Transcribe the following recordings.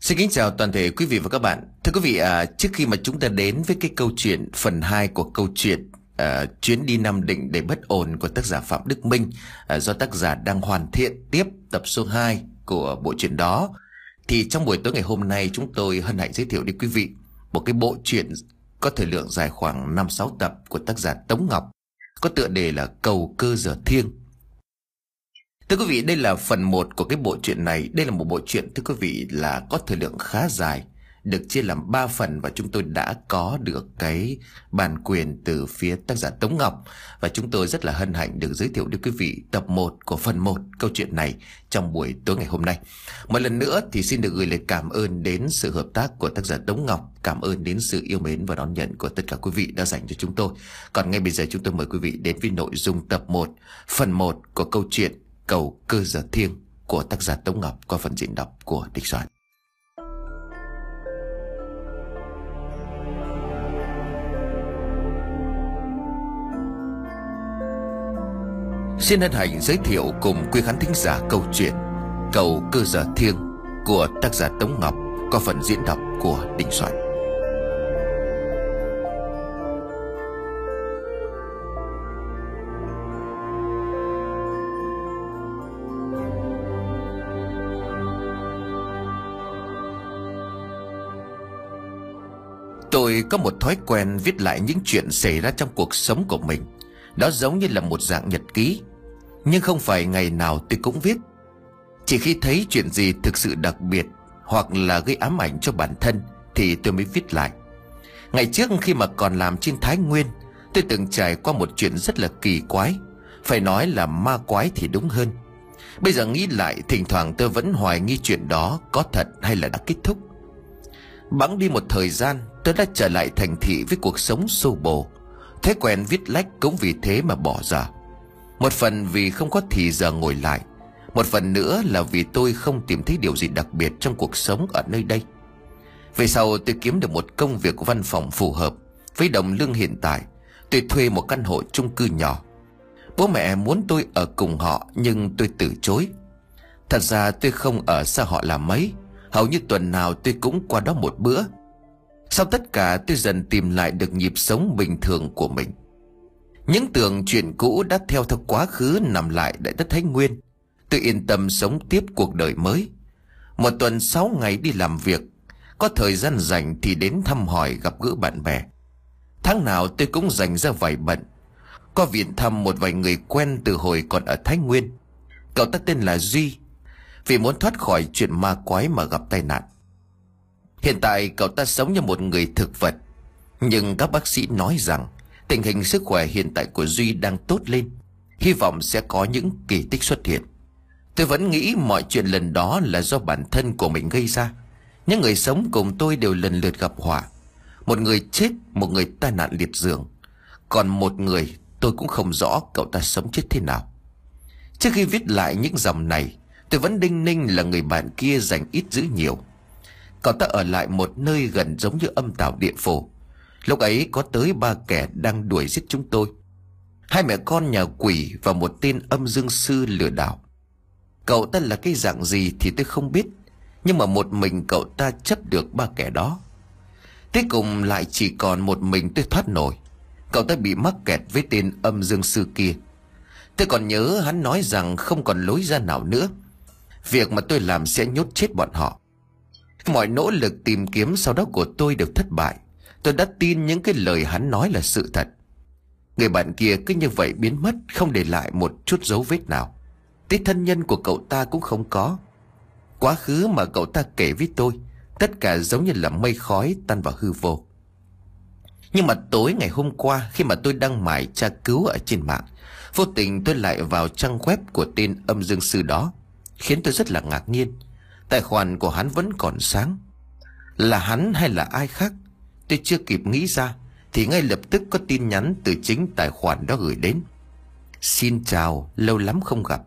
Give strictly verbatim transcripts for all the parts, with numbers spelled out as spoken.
Xin kính chào toàn thể quý vị và các bạn. Thưa quý vị, à, trước khi mà chúng ta đến với cái câu chuyện phần hai của câu chuyện à, chuyến đi Nam Định đầy bất ổn của tác giả Phạm Đức Minh, à, do tác giả đang hoàn thiện tiếp tập số hai của bộ truyện đó, thì trong buổi tối ngày hôm nay chúng tôi hân hạnh giới thiệu đến quý vị một cái bộ truyện có thời lượng dài khoảng năm sáu tập của tác giả Tống Ngọc, có tựa đề là Cầu Cơ Giờ Thiêng. Thưa quý vị, đây là phần một của cái bộ truyện này. Đây là một bộ truyện, thưa quý vị, là có thời lượng khá dài, được chia làm ba phần, và chúng tôi đã có được cái bản quyền từ phía tác giả Tống Ngọc, và chúng tôi rất là hân hạnh được giới thiệu đến quý vị tập một của phần một câu chuyện này trong buổi tối ngày hôm nay. Một lần nữa thì xin được gửi lời cảm ơn đến sự hợp tác của tác giả Tống Ngọc, cảm ơn đến sự yêu mến và đón nhận của tất cả quý vị đã dành cho chúng tôi. Còn ngay bây giờ chúng tôi mời quý vị đến với nội dung tập một, phần một của câu chuyện Cầu Cơ Giờ Thiêng của tác giả Tống Ngọc qua phần diễn đọc của Địch Soạn. Xin hân hạnh giới thiệu cùng quý khán thính giả câu chuyện Cầu Cơ Giờ Thiêng của tác giả Tống Ngọc qua phần diễn đọc của Đinh Soạn. Tôi có một thói quen viết lại những chuyện xảy ra trong cuộc sống của mình. Đó giống như là một dạng nhật ký. Nhưng không phải ngày nào tôi cũng viết. Chỉ khi thấy chuyện gì thực sự đặc biệt hoặc là gây ám ảnh cho bản thân thì tôi mới viết lại. Ngày trước khi mà còn làm trên Thái Nguyên, tôi từng trải qua một chuyện rất là kỳ quái. Phải nói là ma quái thì đúng hơn. Bây giờ nghĩ lại, thỉnh thoảng tôi vẫn hoài nghi chuyện đó có thật hay là đã kết thúc. Bẵng đi một thời gian, tôi đã trở lại thành thị với cuộc sống xô bồ. Thói quen viết lách cũng vì thế mà bỏ ra. Một phần vì không có thì giờ ngồi lại, một phần nữa là vì tôi không tìm thấy điều gì đặc biệt trong cuộc sống ở nơi đây. Về sau tôi kiếm được một công việc văn phòng phù hợp với đồng lương hiện tại. Tôi thuê một căn hộ chung cư nhỏ. Bố mẹ muốn tôi ở cùng họ nhưng tôi từ chối. Thật ra tôi không ở xa họ là mấy. Hầu như tuần nào tôi cũng qua đó một bữa. Sau tất cả tôi dần tìm lại được nhịp sống bình thường của mình. Những tưởng chuyện cũ đã theo theo quá khứ nằm lại đại đất Thái Nguyên. Tôi yên tâm sống tiếp cuộc đời mới. Một tuần sáu ngày đi làm việc. Có thời gian rảnh thì đến thăm hỏi gặp gỡ bạn bè. Tháng nào tôi cũng dành ra vài bận. Có viện thăm một vài người quen từ hồi còn ở Thái Nguyên. Cậu ta tên là Duy. Vì muốn thoát khỏi chuyện ma quái mà gặp tai nạn. Hiện tại cậu ta sống như một người thực vật. Nhưng các bác sĩ nói rằng tình hình sức khỏe hiện tại của Duy đang tốt lên. Hy vọng sẽ có những kỳ tích xuất hiện. Tôi vẫn nghĩ mọi chuyện lần đó là do bản thân của mình gây ra. Những người sống cùng tôi đều lần lượt gặp họa. Một người chết, một người tai nạn liệt giường. Còn một người tôi cũng không rõ cậu ta sống chết thế nào. Trước khi viết lại những dòng này, tôi vẫn đinh ninh là người bạn kia dành ít giữ nhiều. Cậu ta ở lại một nơi gần giống như âm tào địa phủ. Lúc ấy có tới ba kẻ đang đuổi giết chúng tôi. Hai mẹ con nhà quỷ và một tên âm dương sư lừa đảo. Cậu ta là cái dạng gì thì tôi không biết. Nhưng mà một mình cậu ta chấp được ba kẻ đó. Cuối cùng lại chỉ còn một mình tôi thoát nổi. Cậu ta bị mắc kẹt với tên âm dương sư kia. Tôi còn nhớ hắn nói rằng không còn lối ra nào nữa. Việc mà tôi làm sẽ nhốt chết bọn họ. Mọi nỗ lực tìm kiếm sau đó của tôi đều thất bại. Tôi đã tin những cái lời hắn nói là sự thật. Người bạn kia cứ như vậy biến mất, không để lại một chút dấu vết nào. Tới thân nhân của cậu ta cũng không có. Quá khứ mà cậu ta kể với tôi, tất cả giống như là mây khói tan vào hư vô. Nhưng mà tối ngày hôm qua, khi mà tôi đăng mải tra cứu ở trên mạng, vô tình tôi lại vào trang web của tên âm dương sư đó, khiến tôi rất là ngạc nhiên. Tài khoản của hắn vẫn còn sáng. Là hắn hay là ai khác tôi chưa kịp nghĩ ra, thì ngay lập tức có tin nhắn từ chính tài khoản đó gửi đến. Xin chào, lâu lắm không gặp.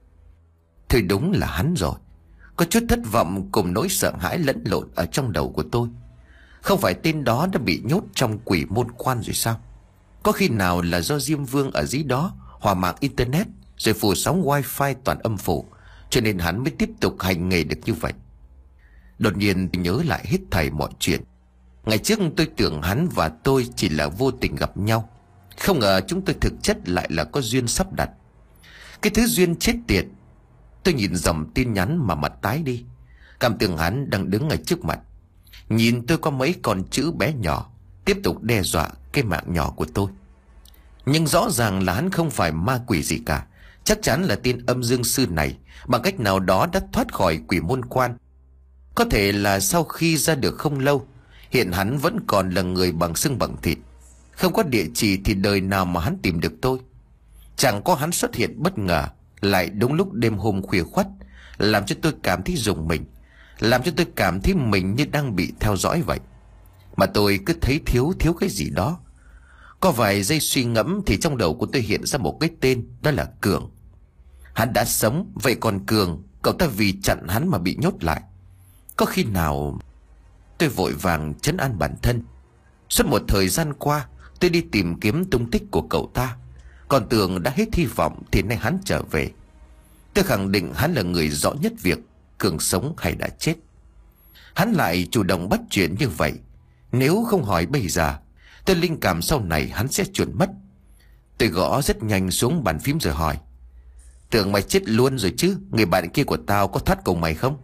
Thôi đúng là hắn rồi. Có chút thất vọng cùng nỗi sợ hãi lẫn lộn ở trong đầu của tôi. Không phải tên đó đã bị nhốt trong quỷ môn quan rồi sao? Có khi nào là do Diêm Vương ở dưới đó hòa mạng internet rồi phủ sóng wifi toàn âm phủ, cho nên hắn mới tiếp tục hành nghề được như vậy? Đột nhiên tôi nhớ lại hết thảy mọi chuyện. Ngày trước tôi tưởng hắn và tôi chỉ là vô tình gặp nhau, không ngờ chúng tôi thực chất lại là có duyên sắp đặt. Cái thứ duyên chết tiệt. Tôi nhìn dòng tin nhắn mà mặt tái đi. Cảm tưởng hắn đang đứng ngay trước mặt, nhìn tôi có mấy con chữ bé nhỏ, tiếp tục đe dọa cái mạng nhỏ của tôi. Nhưng rõ ràng là hắn không phải ma quỷ gì cả. Chắc chắn là tên âm dương sư này bằng cách nào đó đã thoát khỏi quỷ môn quan. Có thể là sau khi ra được không lâu, hiện hắn vẫn còn là người bằng xương bằng thịt. Không có địa chỉ thì đời nào mà hắn tìm được tôi. Chẳng có hắn xuất hiện bất ngờ, lại đúng lúc đêm hôm khuya khoắt, làm cho tôi cảm thấy rùng mình, làm cho tôi cảm thấy mình như đang bị theo dõi vậy. Mà tôi cứ thấy thiếu thiếu cái gì đó. Có vài giây suy ngẫm thì trong đầu của tôi hiện ra một cái tên, đó là Cường. Hắn đã sống, vậy còn Cường, cậu ta vì chặn hắn mà bị nhốt lại. Có khi nào... Tôi vội vàng trấn an bản thân. Suốt một thời gian qua, tôi đi tìm kiếm tung tích của cậu ta, còn tưởng đã hết hy vọng thì nay hắn trở về. Tôi khẳng định hắn là người rõ nhất việc Cường sống hay đã chết. Hắn lại chủ động bắt chuyện như vậy. Nếu không hỏi bây giờ, tôi linh cảm sau này hắn sẽ chuẩn mất. Tôi gõ rất nhanh xuống bàn phím rồi hỏi: Tưởng mày chết luôn rồi chứ? Người bạn kia của tao có thoát cùng mày không?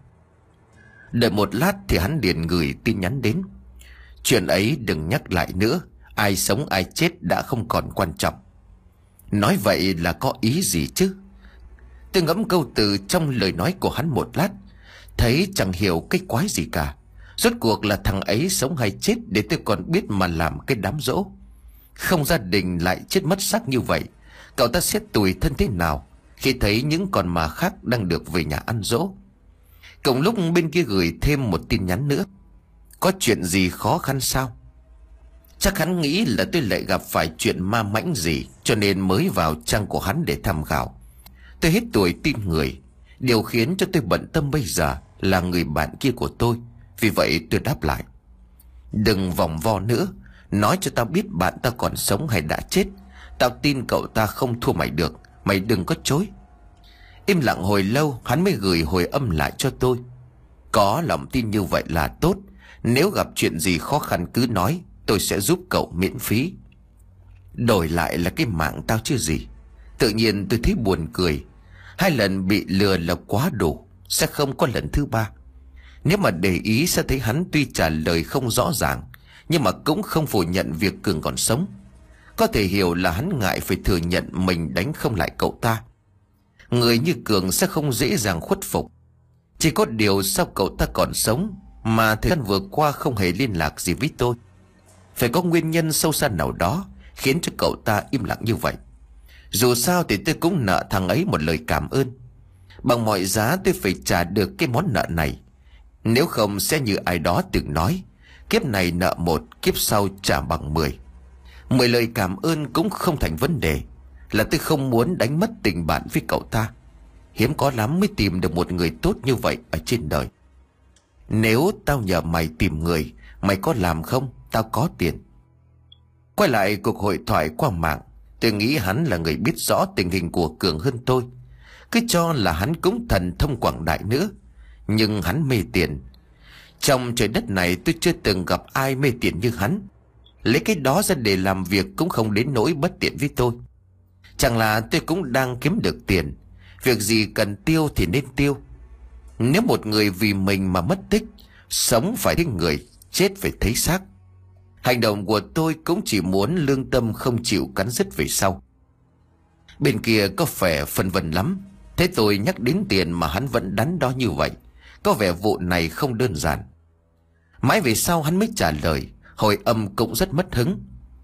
Đợi một lát thì hắn liền gửi tin nhắn đến: Chuyện ấy đừng nhắc lại nữa. Ai sống ai chết đã không còn quan trọng. Nói vậy là có ý gì chứ? Tôi ngẫm câu từ trong lời nói của hắn một lát, thấy chẳng hiểu cái quái gì cả. Rốt cuộc là thằng ấy sống hay chết để tôi còn biết mà làm cái đám dỗ. Không gia đình lại chết mất xác như vậy, cậu ta sẽ tủi thân thế nào khi thấy những con ma khác đang được về nhà ăn dỗ. Cùng lúc bên kia gửi thêm một tin nhắn nữa: Có chuyện gì khó khăn sao? Chắc hắn nghĩ là tôi lại gặp phải chuyện ma mãnh gì, cho nên mới vào trang của hắn để tham khảo. Tôi hết tuổi tin người. Điều khiến cho tôi bận tâm bây giờ là người bạn kia của tôi. Vì vậy tôi đáp lại: Đừng vòng vo nữa. Nói cho tao biết bạn tao còn sống hay đã chết. Tao tin cậu ta không thua mày được. Mày đừng có chối. Im lặng hồi lâu, hắn mới gửi hồi âm lại cho tôi: Có lòng tin như vậy là tốt. Nếu gặp chuyện gì khó khăn cứ nói, tôi sẽ giúp cậu miễn phí. Đổi lại là cái mạng tao chứ gì. Tự nhiên tôi thấy buồn cười. Hai lần bị lừa là quá đủ, sẽ không có lần thứ ba. Nếu mà để ý sẽ thấy hắn tuy trả lời không rõ ràng, nhưng mà cũng không phủ nhận việc Cường còn sống. Có thể hiểu là hắn ngại phải thừa nhận mình đánh không lại cậu ta. Người như Cường sẽ không dễ dàng khuất phục. Chỉ có điều sao cậu ta còn sống mà thời gian vừa qua không hề liên lạc gì với tôi? Phải có nguyên nhân sâu xa nào đó khiến cho cậu ta im lặng như vậy. Dù sao thì tôi cũng nợ thằng ấy một lời cảm ơn. Bằng mọi giá tôi phải trả được cái món nợ này. Nếu không sẽ như ai đó từng nói: Kiếp này nợ một, kiếp sau trả bằng mười. Mười lời cảm ơn cũng không thành vấn đề. Là tôi không muốn đánh mất tình bạn với cậu ta. Hiếm có lắm mới tìm được một người tốt như vậy ở trên đời. Nếu tao nhờ mày tìm người, mày có làm không? Tao có tiền. Quay lại cuộc hội thoại qua mạng, tôi nghĩ hắn là người biết rõ tình hình của Cường hơn tôi. Cứ cho là hắn cũng thần thông quảng đại nữa. Nhưng hắn mê tiền. Trong trời đất này tôi chưa từng gặp ai mê tiền như hắn. Lấy cái đó ra để làm việc cũng không đến nỗi bất tiện với tôi. Chẳng là tôi cũng đang kiếm được tiền. Việc gì cần tiêu thì nên tiêu. Nếu một người vì mình mà mất tích, sống phải thấy người, chết phải thấy xác. Hành động của tôi cũng chỉ muốn lương tâm không chịu cắn rứt về sau. Bên kia có vẻ phân vân lắm. Thế tôi nhắc đến tiền mà hắn vẫn đắn đo như vậy. Có vẻ vụ này không đơn giản. Mãi về sau hắn mới trả lời. Hồi âm cũng rất mất hứng.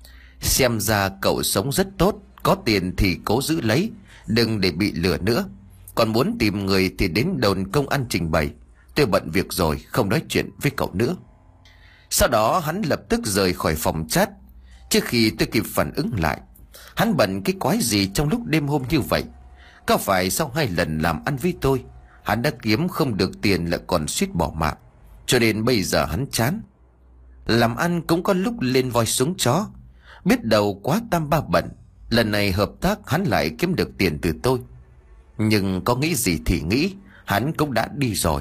Xem ra cậu sống rất tốt. Có tiền thì cố giữ lấy, đừng để bị lừa nữa. Còn muốn tìm người thì đến đồn công an trình bày. Tôi bận việc rồi, không nói chuyện với cậu nữa. Sau đó hắn lập tức rời khỏi phòng chat. Trước khi tôi kịp phản ứng lại, hắn bận cái quái gì trong lúc đêm hôm như vậy? Có phải sau hai lần làm ăn với tôi, hắn đã kiếm không được tiền lại còn suýt bỏ mạng, cho nên bây giờ hắn chán. Làm ăn cũng có lúc lên voi xuống chó. Biết đầu quá tam ba bận, lần này hợp tác hắn lại kiếm được tiền từ tôi. Nhưng có nghĩ gì thì nghĩ, hắn cũng đã đi rồi.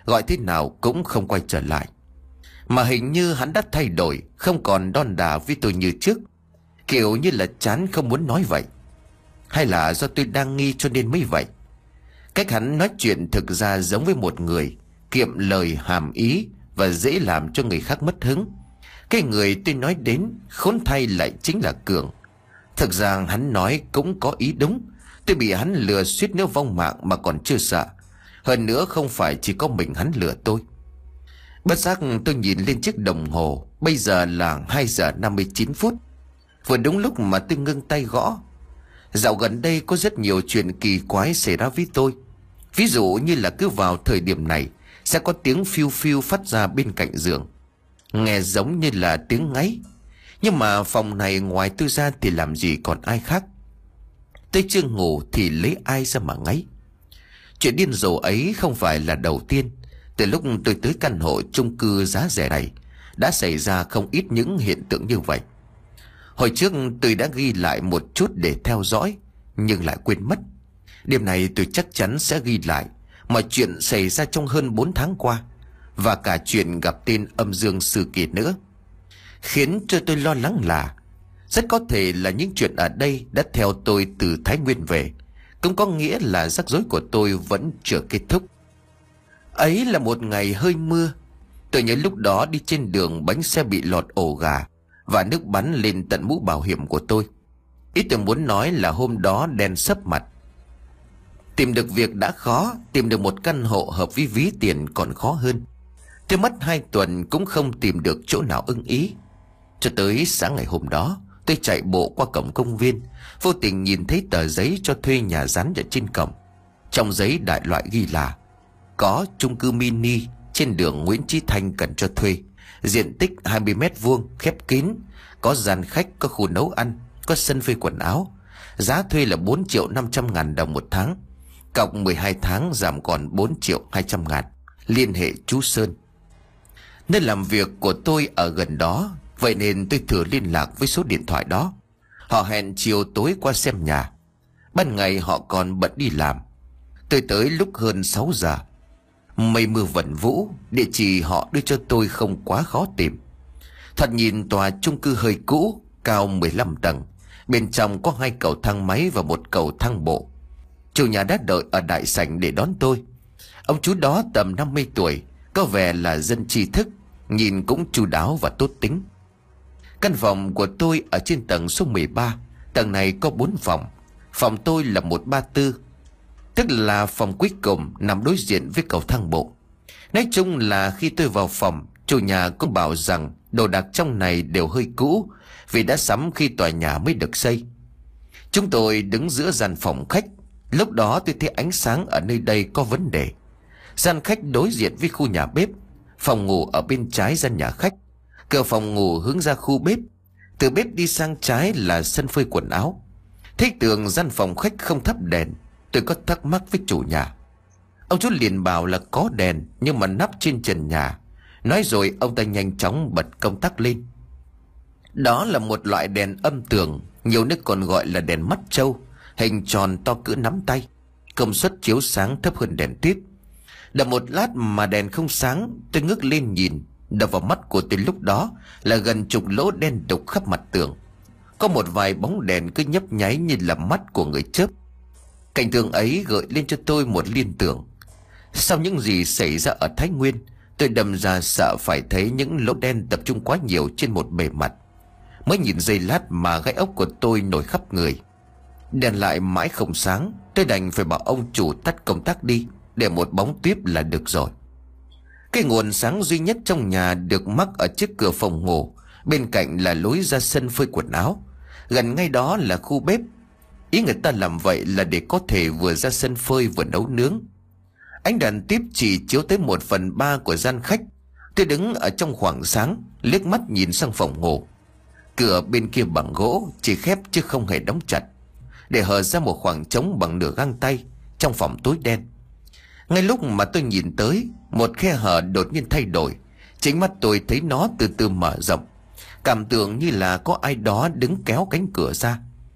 gọi thế nào cũng không quay trở lại. Mà hình như hắn đã thay đổi, không còn đon đả với tôi như trước, kiểu như là chán không muốn nói vậy. Hay là do tôi đang nghi cho nên mới vậy. Cách hắn nói chuyện thực ra giống với một người kiệm lời hàm ý và dễ làm cho người khác mất hứng. Cái người tôi nói đến khốn thay lại chính là Cường. Thực ra hắn nói cũng có ý đúng. Tôi bị hắn lừa suýt nữa vong mạng mà còn chưa sợ. Hơn nữa không phải chỉ có mình hắn lừa tôi. Bất giác tôi nhìn lên chiếc đồng hồ. Bây giờ là hai giờ năm mươi chín phút. Vừa đúng lúc mà tôi ngưng tay gõ. Dạo gần đây có rất nhiều chuyện kỳ quái xảy ra với tôi. Ví dụ như là cứ vào thời điểm này sẽ có tiếng phiêu phiêu phát ra bên cạnh giường, nghe giống như là tiếng ngáy. Nhưng mà phòng này ngoài tôi ra thì làm gì còn ai khác. Tôi chưa ngủ thì lấy ai ra mà ngáy. Chuyện điên rồ ấy không phải là đầu tiên. Từ lúc tôi tới căn hộ chung cư giá rẻ này đã xảy ra không ít những hiện tượng như vậy. Hồi trước tôi đã ghi lại một chút để theo dõi, nhưng lại quên mất. Đêm này tôi chắc chắn sẽ ghi lại mọi chuyện xảy ra trong hơn bốn tháng qua, và cả chuyện gặp tên âm dương sư kia nữa. Khiến cho tôi lo lắng là rất có thể là những chuyện ở đây đã theo tôi từ Thái Nguyên về. Cũng có nghĩa là rắc rối của tôi vẫn chưa kết thúc. Ấy là một ngày hơi mưa. Tôi nhớ lúc đó đi trên đường bánh xe bị lọt ổ gà và nước bắn lên tận mũ bảo hiểm của tôi. Ý tôi muốn nói là hôm đó đen sấp mặt. Tìm được việc đã khó, tìm được một căn hộ hợp với ví tiền còn khó hơn. Tôi mất hai tuần cũng không tìm được chỗ nào ưng ý. Cho tới sáng ngày hôm đó, tôi chạy bộ qua cổng công viên, vô tình nhìn thấy tờ giấy cho thuê nhà dán ở trên cổng. Trong giấy đại loại ghi là có chung cư mini trên đường Nguyễn Chí Thanh cần cho thuê, diện tích hai mươi mét vuông, khép kín, có gian khách, có khu nấu ăn, có sân phơi quần áo. Giá thuê là bốn triệu năm trăm ngàn đồng một tháng, cộng mười hai tháng giảm còn bốn triệu hai trăm ngàn. Liên hệ chú Sơn. Nơi làm việc của tôi ở gần đó, vậy nên tôi thử liên lạc với số điện thoại đó. Họ hẹn chiều tối qua xem nhà. Ban ngày họ còn bận đi làm. Tôi tới lúc hơn sáu giờ. Mây mưa vẩn vũ, địa chỉ họ đưa cho tôi không quá khó tìm. Thoạt nhìn tòa chung cư hơi cũ, cao mười lăm tầng. Bên trong có hai cầu thang máy và một cầu thang bộ. Chủ nhà đã đợi ở đại sảnh để đón tôi. Ông chú đó tầm năm mươi tuổi, có vẻ là dân tri thức, nhìn cũng chu đáo và tốt tính. Căn phòng của tôi ở trên tầng số mười ba. Tầng này có bốn phòng. Phòng tôi là một ba tư, tức là phòng cuối cùng nằm đối diện với cầu thang bộ. Nói chung là khi tôi vào phòng, chủ nhà cũng bảo rằng đồ đạc trong này đều hơi cũ, vì đã sắm khi tòa nhà mới được xây. Chúng tôi đứng giữa gian phòng khách. Lúc đó tôi thấy ánh sáng ở nơi đây có vấn đề. Gian khách đối diện với khu nhà bếp. Phòng ngủ ở bên trái gian nhà khách. Cửa phòng ngủ hướng ra khu bếp. Từ bếp đi sang trái là sân phơi quần áo. Thấy tường gian phòng khách không thắp đèn, tôi có thắc mắc với chủ nhà. Ông chú liền bảo là có đèn, nhưng mà nắp trên trần nhà. Nói rồi ông ta nhanh chóng bật công tắc lên. Đó là một loại đèn âm tường, nhiều nơi còn gọi là đèn mắt trâu, hình tròn to cỡ nắm tay. Công suất chiếu sáng thấp hơn đèn tuyết. Đợi một lát mà đèn không sáng, tôi ngước lên nhìn. Đập vào mắt của tôi lúc đó là gần chục lỗ đen đục khắp mặt tường. Có một vài bóng đèn cứ nhấp nháy như là mắt của người chớp. Cảnh tượng ấy gợi lên cho tôi một liên tưởng. Sau những gì xảy ra ở Thái Nguyên, tôi đâm ra sợ phải thấy những lỗ đen tập trung quá nhiều trên một bề mặt. Mới nhìn giây lát mà gai ốc của tôi nổi khắp người. Đèn lại mãi không sáng, tôi đành phải bảo ông chủ tắt công tắc đi, để một bóng tuyết là được rồi. Cái nguồn sáng duy nhất trong nhà được mắc ở trước cửa phòng ngủ. Bên cạnh là lối ra sân phơi quần áo. Gần ngay đó là khu bếp. Ý người ta làm vậy là để có thể vừa ra sân phơi vừa nấu nướng. Ánh đèn tiếp chỉ chiếu tới một phần ba của gian khách. Tôi đứng ở trong khoảng sáng, liếc mắt nhìn sang phòng ngủ. Cửa bên kia bằng gỗ, chỉ khép chứ không hề đóng chặt, để hở ra một khoảng trống bằng nửa găng tay. Trong phòng tối đen. Ngay lúc mà tôi nhìn tới, một khe hở đột nhiên thay đổi. Chính mắt tôi thấy nó từ từ mở rộng, cảm tưởng như là có ai đó đứng kéo cánh cửa ra.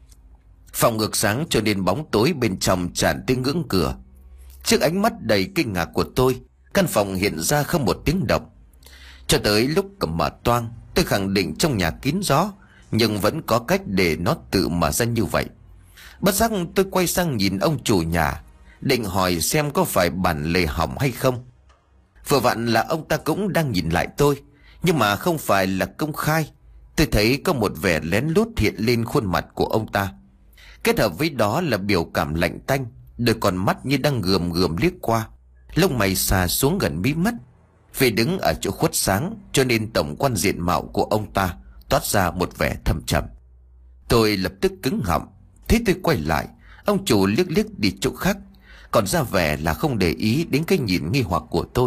Phòng ngược sáng cho nên bóng tối bên trong tràn tới ngưỡng cửa. Trước ánh mắt đầy kinh ngạc của tôi, Căn phòng hiện ra không một tiếng động. Cho tới lúc cầm mở toang, tôi khẳng định trong nhà kín gió, nhưng vẫn có cách để nó tự mở ra như vậy. Bất giác tôi quay sang nhìn ông chủ nhà, định hỏi xem có phải bản lề hỏng hay không. Vừa vặn là ông ta cũng đang nhìn lại tôi, nhưng mà không phải là công khai. Tôi thấy có một vẻ lén lút hiện lên khuôn mặt của ông ta, kết hợp với đó là biểu cảm lạnh tanh, đôi con mắt như đang gườm gườm liếc qua, lông mày xà xuống gần mí mắt. Vì đứng ở chỗ khuất sáng cho nên tổng quan diện mạo của ông ta toát ra một vẻ thâm trầm. Tôi lập tức cứng họng. Thế tôi quay lại, ông chủ liếc liếc đi chỗ khác, còn ra vẻ là không để ý đến cái nhìn nghi hoặc của tôi.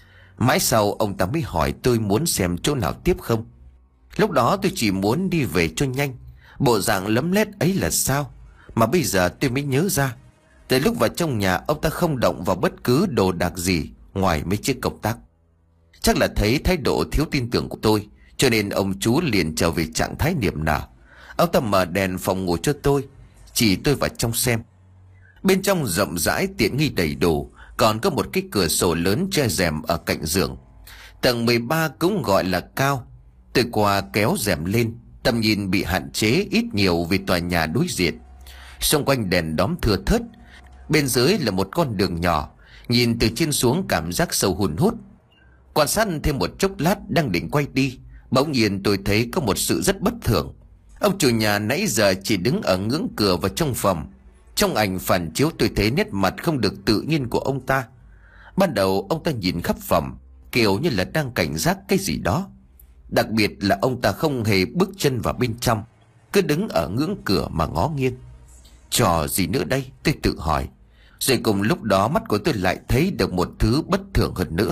Mãi sau ông ta mới hỏi tôi muốn xem chỗ nào tiếp không. Lúc đó tôi chỉ muốn đi về cho nhanh. Bộ dạng lấm lét ấy là sao mà bây giờ tôi mới nhớ ra. Từ lúc vào trong nhà, ông ta không động vào bất cứ đồ đạc gì ngoài mấy chiếc công tắc. Chắc là thấy thái độ thiếu tin tưởng của tôi, cho nên ông chú liền trở về trạng thái niềm nở. Ông ta mở đèn phòng ngủ cho tôi, chỉ tôi vào trong xem. Bên trong rộng rãi tiện nghi đầy đủ, còn có một cái cửa sổ lớn che rèm ở cạnh giường. Tầng mười ba cũng gọi là cao. Tôi qua kéo rèm lên, tầm nhìn bị hạn chế ít nhiều vì tòa nhà đối diện. Xung quanh đèn đóm thưa thớt. Bên dưới là một con đường nhỏ, nhìn từ trên xuống cảm giác sâu hun hút. Quan sát thêm một chốc lát đang định quay đi, bỗng nhiên tôi thấy có một sự rất bất thường. Ông chủ nhà nãy giờ chỉ đứng ở ngưỡng cửa vào trong phòng. Trong ảnh phản chiếu tôi thấy nét mặt không được tự nhiên của ông ta. Ban đầu ông ta nhìn khắp phòng, kiểu như là đang cảnh giác cái gì đó. Đặc biệt là ông ta không hề bước chân vào bên trong, cứ đứng ở ngưỡng cửa mà ngó nghiêng. Trò gì nữa đây, tôi tự hỏi. Rồi cùng lúc đó mắt của tôi lại thấy được một thứ bất thường hơn nữa.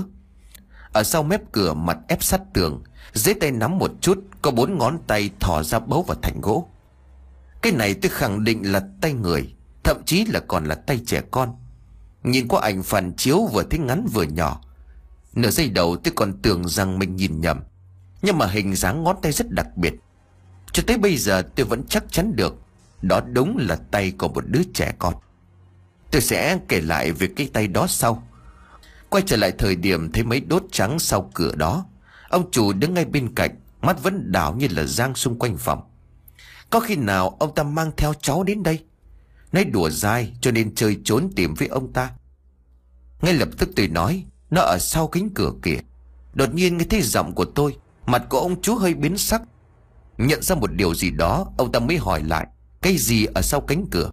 Ở sau mép cửa mặt ép sát tường, dưới tay nắm một chút, có bốn ngón tay thò ra bấu vào thành gỗ. Cái này tôi khẳng định là tay người, thậm chí là còn là tay trẻ con. Nhìn qua ảnh phản chiếu vừa thấy ngắn vừa nhỏ. Nửa giây đầu tôi còn tưởng rằng mình nhìn nhầm, nhưng mà hình dáng ngón tay rất đặc biệt. Cho tới bây giờ tôi vẫn chắc chắn được đó đúng là tay của một đứa trẻ con. Tôi sẽ kể lại về cái tay đó sau. Quay trở lại thời điểm thấy mấy đốt trắng sau cửa đó. Ông chủ đứng ngay bên cạnh, mắt vẫn đảo như là giang xung quanh phòng. Có khi nào ông ta mang theo cháu đến đây? Nói đùa dai cho nên chơi trốn tìm với ông ta. Ngay lập tức tôi nói, nó ở sau cánh cửa kìa. Đột nhiên nghe thấy giọng của tôi, mặt của ông chú hơi biến sắc. Nhận ra một điều gì đó, ông ta mới hỏi lại, cái gì ở sau cánh cửa?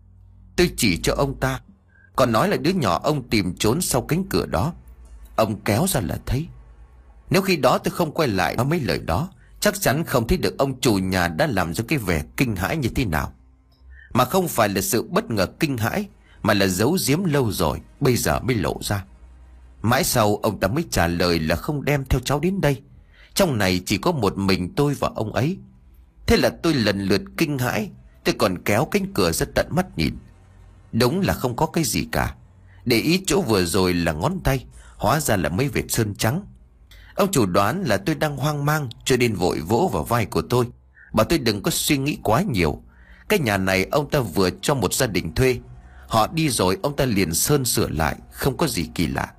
Tôi chỉ cho ông ta, còn nói là đứa nhỏ ông tìm trốn sau cánh cửa đó. Ông kéo ra là thấy. Nếu khi đó tôi không quay lại nói mấy lời đó, chắc chắn không thấy được ông chủ nhà đã làm cho cái vẻ kinh hãi như thế nào. Mà không phải là sự bất ngờ kinh hãi, mà là giấu giếm lâu rồi, bây giờ mới lộ ra. Mãi sau ông ta mới trả lời là không đem theo cháu đến đây. Trong này chỉ có một mình tôi và ông ấy. Thế là tôi lần lượt kinh hãi. Tôi còn kéo cánh cửa ra tận mắt nhìn. Đúng là không có cái gì cả. Để ý chỗ vừa rồi là ngón tay, hóa ra là mấy vệt sơn trắng. Ông chủ đoán là tôi đang hoang mang, cho nên vội vỗ vào vai của tôi, bảo tôi đừng có suy nghĩ quá nhiều. Cái nhà này ông ta vừa cho một gia đình thuê, họ đi rồi ông ta liền sơn sửa lại, không có gì kỳ lạ.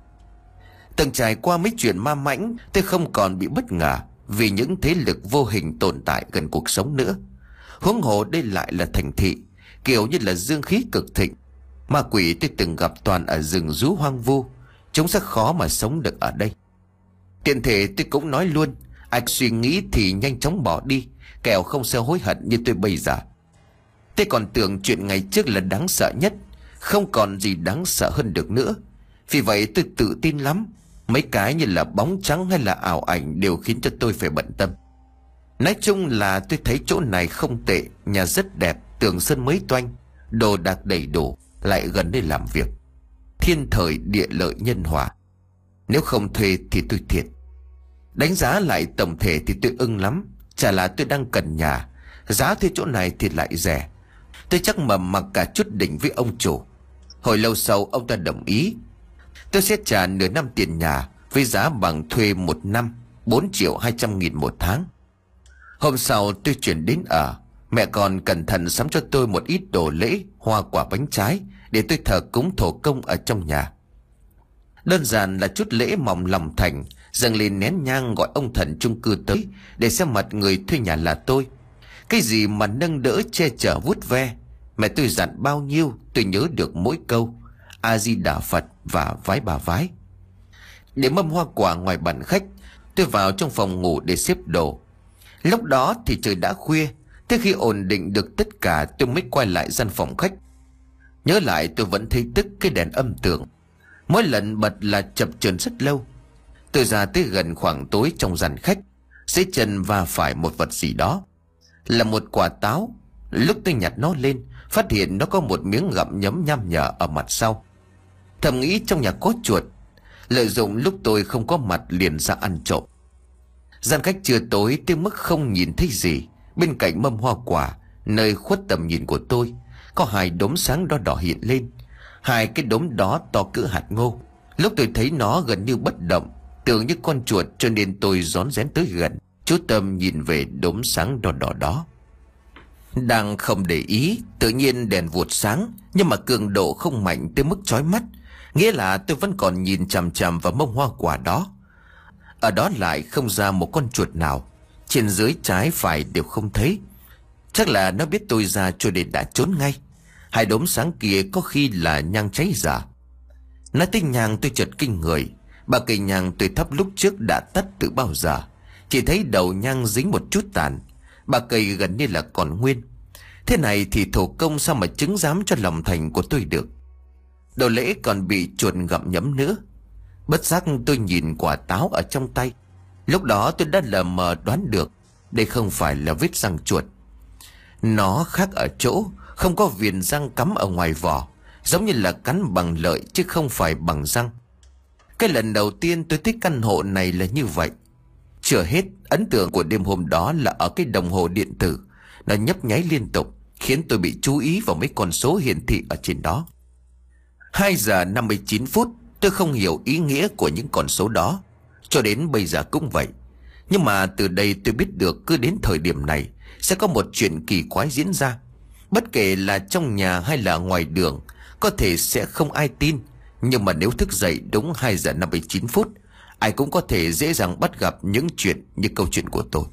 Từng trải qua mấy chuyện ma mãnh, tôi không còn bị bất ngờ vì những thế lực vô hình tồn tại gần cuộc sống nữa. Huống hồ đây lại là thành thị, kiểu như là dương khí cực thịnh. Ma quỷ tôi từng gặp toàn ở rừng rú hoang vu, chúng rất khó mà sống được ở đây. Tiện thể tôi cũng nói luôn, ai suy nghĩ thì nhanh chóng bỏ đi, kẻo không sẽ hối hận như tôi bây giờ. Tôi còn tưởng chuyện ngày trước là đáng sợ nhất, không còn gì đáng sợ hơn được nữa. Vì vậy tôi tự tin lắm. Mấy cái như là bóng trắng hay là ảo ảnh đều khiến cho tôi phải bận tâm. Nói chung là tôi thấy chỗ này không tệ, nhà rất đẹp, tường sân mới toanh, đồ đạc đầy đủ, lại gần đây làm việc. Thiên thời địa lợi nhân hòa. Nếu không thuê thì tôi thiệt. Đánh giá lại tổng thể thì tôi ưng lắm. Chả là tôi đang cần nhà, giá thuê chỗ này thì lại rẻ. Tôi chắc mầm mặc cả chút đỉnh với ông chủ. Hồi lâu sau ông ta đồng ý. Tôi sẽ trả nửa năm tiền nhà với giá bằng thuê một năm, bốn triệu hai trăm nghìn một tháng. Hôm sau tôi chuyển đến ở. Mẹ còn cẩn thận sắm cho tôi một ít đồ lễ, hoa quả bánh trái để tôi thờ cúng thổ công ở trong nhà. Đơn giản là chút lễ mỏng lòng thành, dâng lên nén nhang gọi ông thần chung cư tới để xem mặt người thuê nhà là tôi. Cái gì mà nâng đỡ che chở vuốt ve, mẹ tôi dặn bao nhiêu tôi nhớ được mỗi câu A Di Đà Phật và vái bà vái. Để mâm hoa quả ngoài bàn khách, tôi vào trong phòng ngủ để xếp đồ. Lúc đó thì trời đã khuya. Thế khi ổn định được tất cả, tôi mới quay lại gian phòng khách. Nhớ lại tôi vẫn thấy tức cái đèn âm tường. Mỗi lần bật là chập chờn rất lâu. Tôi ra tới gần khoảng tối trong gian khách, dưới chân va phải một vật gì đó. Là một quả táo. Lúc tôi nhặt nó lên, phát hiện nó có một miếng gặm nhấm nham nhở ở mặt sau. Thầm nghĩ trong nhà có chuột, lợi dụng lúc tôi không có mặt liền ra ăn trộm. Gian khách chưa tối tới mức không nhìn thấy gì. Bên cạnh mâm hoa quả, nơi khuất tầm nhìn của tôi, có hai đốm sáng đỏ đỏ hiện lên. Hai cái đốm đó to cỡ hạt ngô. Lúc tôi thấy nó gần như bất động, tưởng như con chuột, cho nên tôi rón rén tới gần, chú tâm nhìn về đốm sáng đỏ đỏ đó. Đang không để ý, tự nhiên đèn vụt sáng, nhưng mà cường độ không mạnh tới mức chói mắt. Nghĩa là tôi vẫn còn nhìn chằm chằm vào mâm hoa quả đó. Ở đó lại không ra một con chuột nào, trên dưới trái phải đều không thấy. Chắc là nó biết tôi ra cho nên đã trốn ngay. Hai đốm sáng kia có khi là nhang cháy giả. Nói tới nhang tôi chợt kinh người. Ba cây nhang tôi thắp lúc trước đã tắt từ bao giờ. Chỉ thấy đầu nhang dính một chút tàn. Ba cây gần như là còn nguyên. Thế này thì thổ công sao mà chứng giám cho lòng thành của tôi được. Đồ lễ còn bị chuột gặm nhấm nữa. Bất giác tôi nhìn quả táo ở trong tay. Lúc đó tôi đã lờ mờ đoán được đây không phải là vết răng chuột. Nó khác ở chỗ không có viền răng cắm ở ngoài vỏ, giống như là cắn bằng lợi chứ không phải bằng răng. Cái lần đầu tiên tôi thấy căn hộ này là như vậy. Chưa hết, ấn tượng của đêm hôm đó là ở cái đồng hồ điện tử. Nó nhấp nháy liên tục, khiến tôi bị chú ý vào mấy con số hiển thị ở trên đó. Hai giờ năm mươi chín phút. Tôi không hiểu ý nghĩa của những con số đó. Cho đến bây giờ cũng vậy. Nhưng mà từ đây tôi biết được cứ đến thời điểm này sẽ có một chuyện kỳ quái diễn ra. Bất kể là trong nhà hay là ngoài đường, có thể sẽ không ai tin. Nhưng mà nếu thức dậy đúng hai giờ năm mươi chín phút, ai cũng có thể dễ dàng bắt gặp những chuyện như câu chuyện của tôi.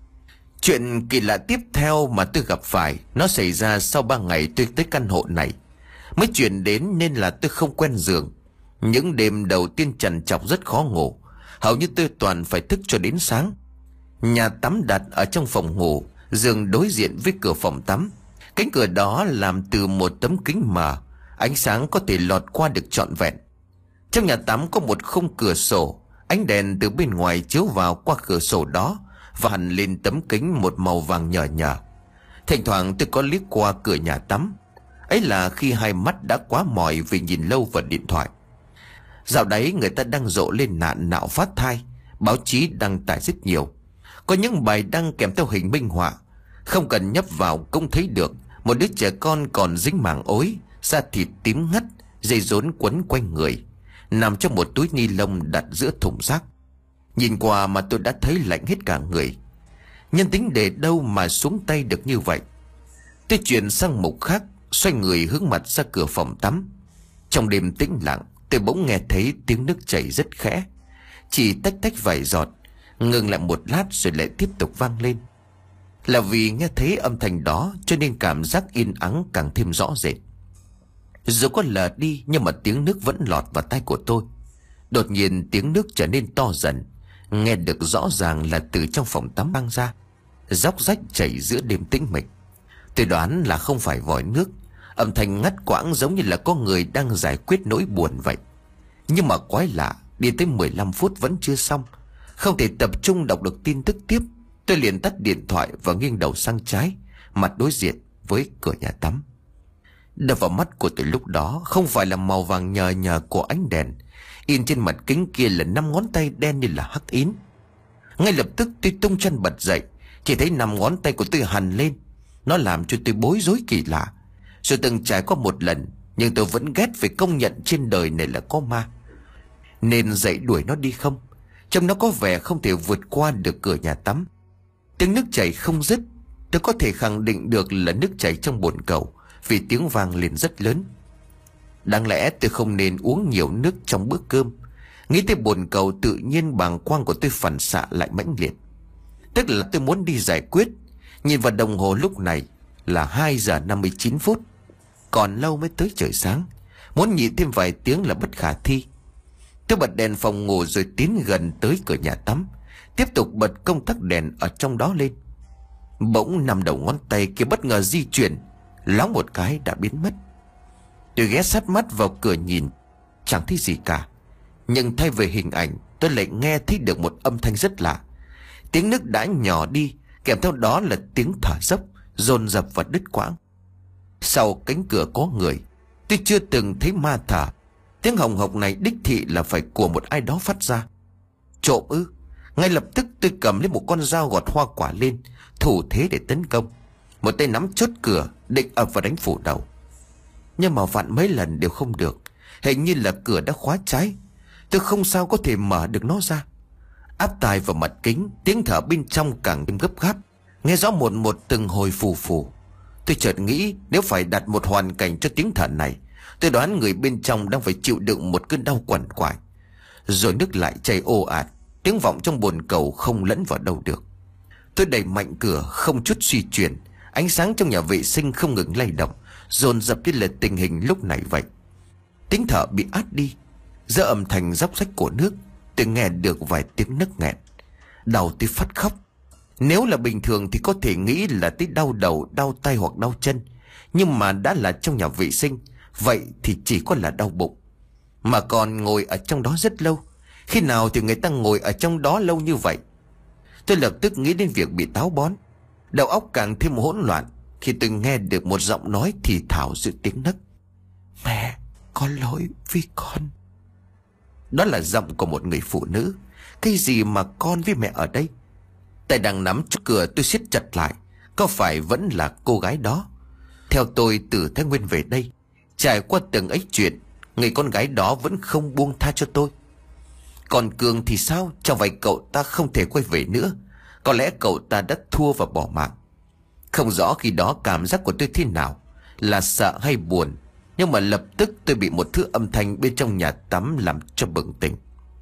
Chuyện kỳ lạ tiếp theo mà tôi gặp phải, nó xảy ra sau ba ngày tôi tới căn hộ này. Mới chuyển đến nên là tôi không quen giường. Những đêm đầu tiên trằn trọc rất khó ngủ. Hầu như tôi toàn phải thức cho đến sáng. Nhà tắm đặt ở trong phòng ngủ, giường đối diện với cửa phòng tắm. Cánh cửa đó làm từ một tấm kính mờ, ánh sáng có thể lọt qua được trọn vẹn. Trong nhà tắm có một khung cửa sổ, ánh đèn từ bên ngoài chiếu vào qua cửa sổ đó và hằn lên tấm kính một màu vàng nhờ nhờ. Thỉnh thoảng tôi có liếc qua cửa nhà tắm. Ấy là khi hai mắt đã quá mỏi vì nhìn lâu vào điện thoại. Dạo đấy người ta đang rộ lên nạn nạo phá thai. Báo chí đăng tải rất nhiều. Có những bài đăng kèm theo hình minh họa. Không cần nhấp vào cũng thấy được một đứa trẻ con còn dính màng ối, da thịt tím ngắt, dây rốn quấn quanh người, nằm trong một túi ni lông đặt giữa thùng rác. Nhìn qua mà tôi đã thấy lạnh hết cả người. Nhân tính để đâu mà xuống tay được như vậy. Tôi chuyển sang mục khác, xoay người hướng mặt ra cửa phòng tắm. Trong đêm tĩnh lặng, tôi bỗng nghe thấy tiếng nước chảy rất khẽ, chỉ tách tách vài giọt, ngừng lại một lát rồi lại tiếp tục vang lên. Là vì nghe thấy âm thanh đó cho nên cảm giác yên ắng càng thêm rõ rệt. Dù có lờ đi nhưng mà tiếng nước vẫn lọt vào tai của tôi. Đột nhiên tiếng nước trở nên to dần, nghe được rõ ràng là từ trong phòng tắm vang ra, róc rách chảy giữa đêm tĩnh mịch. Tôi đoán là không phải vòi nước, âm thanh ngắt quãng giống như là có người đang giải quyết nỗi buồn vậy. Nhưng mà quái lạ, đi tới mười lăm phút vẫn chưa xong. Không thể tập trung đọc được tin tức tiếp. Tôi liền tắt điện thoại và nghiêng đầu sang trái, mặt đối diện với cửa nhà tắm. Đập vào mắt của tôi lúc đó không phải là màu vàng nhờ nhờ của ánh đèn. In trên mặt kính kia là năm ngón tay đen như là hắc ín. Ngay lập tức tôi tung chân bật dậy, chỉ thấy năm ngón tay của tôi hằn lên. Nó làm cho tôi bối rối kỳ lạ. Rồi từng trải qua một lần, nhưng tôi vẫn ghét phải công nhận trên đời này là có ma. Nên dậy đuổi nó đi không? Trông nó có vẻ không thể vượt qua được cửa nhà tắm. Tiếng nước chảy không dứt. Tôi có thể khẳng định được là nước chảy trong bồn cầu, vì tiếng vang lên rất lớn. Đáng lẽ tôi không nên uống nhiều nước trong bữa cơm, Nghĩ tới bồn cầu, tự nhiên bàng quang của tôi phản xạ lại mãnh liệt. Tức là tôi muốn đi giải quyết. Nhìn vào đồng hồ lúc này là hai giờ năm mươi chín phút. Còn lâu mới tới trời sáng. Muốn nhịn thêm vài tiếng là bất khả thi. Tôi bật đèn phòng ngủ rồi tiến gần tới cửa nhà tắm, tiếp tục bật công tắc đèn ở trong đó lên. Bỗng năm đầu ngón tay kia bất ngờ di chuyển, loáng một cái đã biến mất. Tôi ghé sát mắt vào cửa nhìn, chẳng thấy gì cả. Nhưng thay về hình ảnh, tôi lại nghe thấy được một âm thanh rất lạ. Tiếng nước đã nhỏ đi, kèm theo đó là tiếng thở dốc dồn dập và đứt quãng. Sau cánh cửa có người. Tôi chưa từng thấy ma thở. Tiếng hồng hộc này đích thị là phải của một ai đó phát ra. Trộm ư? Ngay lập tức tôi cầm lấy một con dao gọt hoa quả lên, thủ thế để tấn công. Một tay nắm chốt cửa, định ập vào đánh phủ đầu. Nhưng mà vặn mấy lần đều không được. Hình như là cửa đã khóa trái. Tôi không sao có thể mở được nó ra. Áp tai vào mặt kính, tiếng thở bên trong càng thêm gấp gáp, nghe rõ một một từng hồi phù phù. Tôi chợt nghĩ nếu phải đặt một hoàn cảnh cho tiếng thở này, tôi đoán người bên trong đang phải chịu đựng một cơn đau quằn quại. Rồi nước lại chảy ồ ạt, tiếng vọng trong bồn cầu không lẫn vào đâu được. Tôi đẩy mạnh cửa không chút suy chuyển. Ánh sáng trong nhà vệ sinh không ngừng lay động, dồn dập như là tình hình lúc này vậy. Tiếng thở bị át đi, giữa âm thanh róc rách của nước, tôi nghe được vài tiếng nấc nghẹn. Đau tôi phát khóc. Nếu là bình thường thì có thể nghĩ là tới đau đầu, đau tay hoặc đau chân. Nhưng mà đã là trong nhà vệ sinh, vậy thì chỉ có là đau bụng. Mà còn ngồi ở trong đó rất lâu. Khi nào thì người ta ngồi ở trong đó lâu như vậy? Tôi lập tức nghĩ đến việc bị táo bón. Đầu óc càng thêm hỗn loạn khi tôi nghe được một giọng nói thì thào giữa tiếng nấc. Mẹ, có lỗi với con. Đó là giọng của một người phụ nữ. Cái gì mà con với mẹ ở đây? Tay đang nắm chốt cửa tôi siết chặt lại. Có phải vẫn là cô gái đó? Theo tôi, từ Thái Nguyên về đây, trải qua từng ấy chuyện, người con gái đó vẫn không buông tha cho tôi. Còn Cường thì sao? Chẳng phải cậu ta không thể quay về nữa? Có lẽ cậu ta đã thua và bỏ mạng. Không rõ khi đó cảm giác của tôi thế nào, là sợ hay buồn. Nhưng mà lập tức tôi bị một thứ âm thanh bên trong nhà tắm làm cho bừng tỉnh.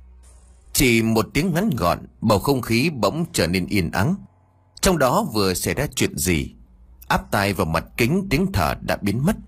Chỉ một tiếng ngắn gọn, bầu không khí bỗng trở nên yên ắng. Trong đó vừa xảy ra chuyện gì? Áp tai vào mặt kính, tiếng thở đã biến mất.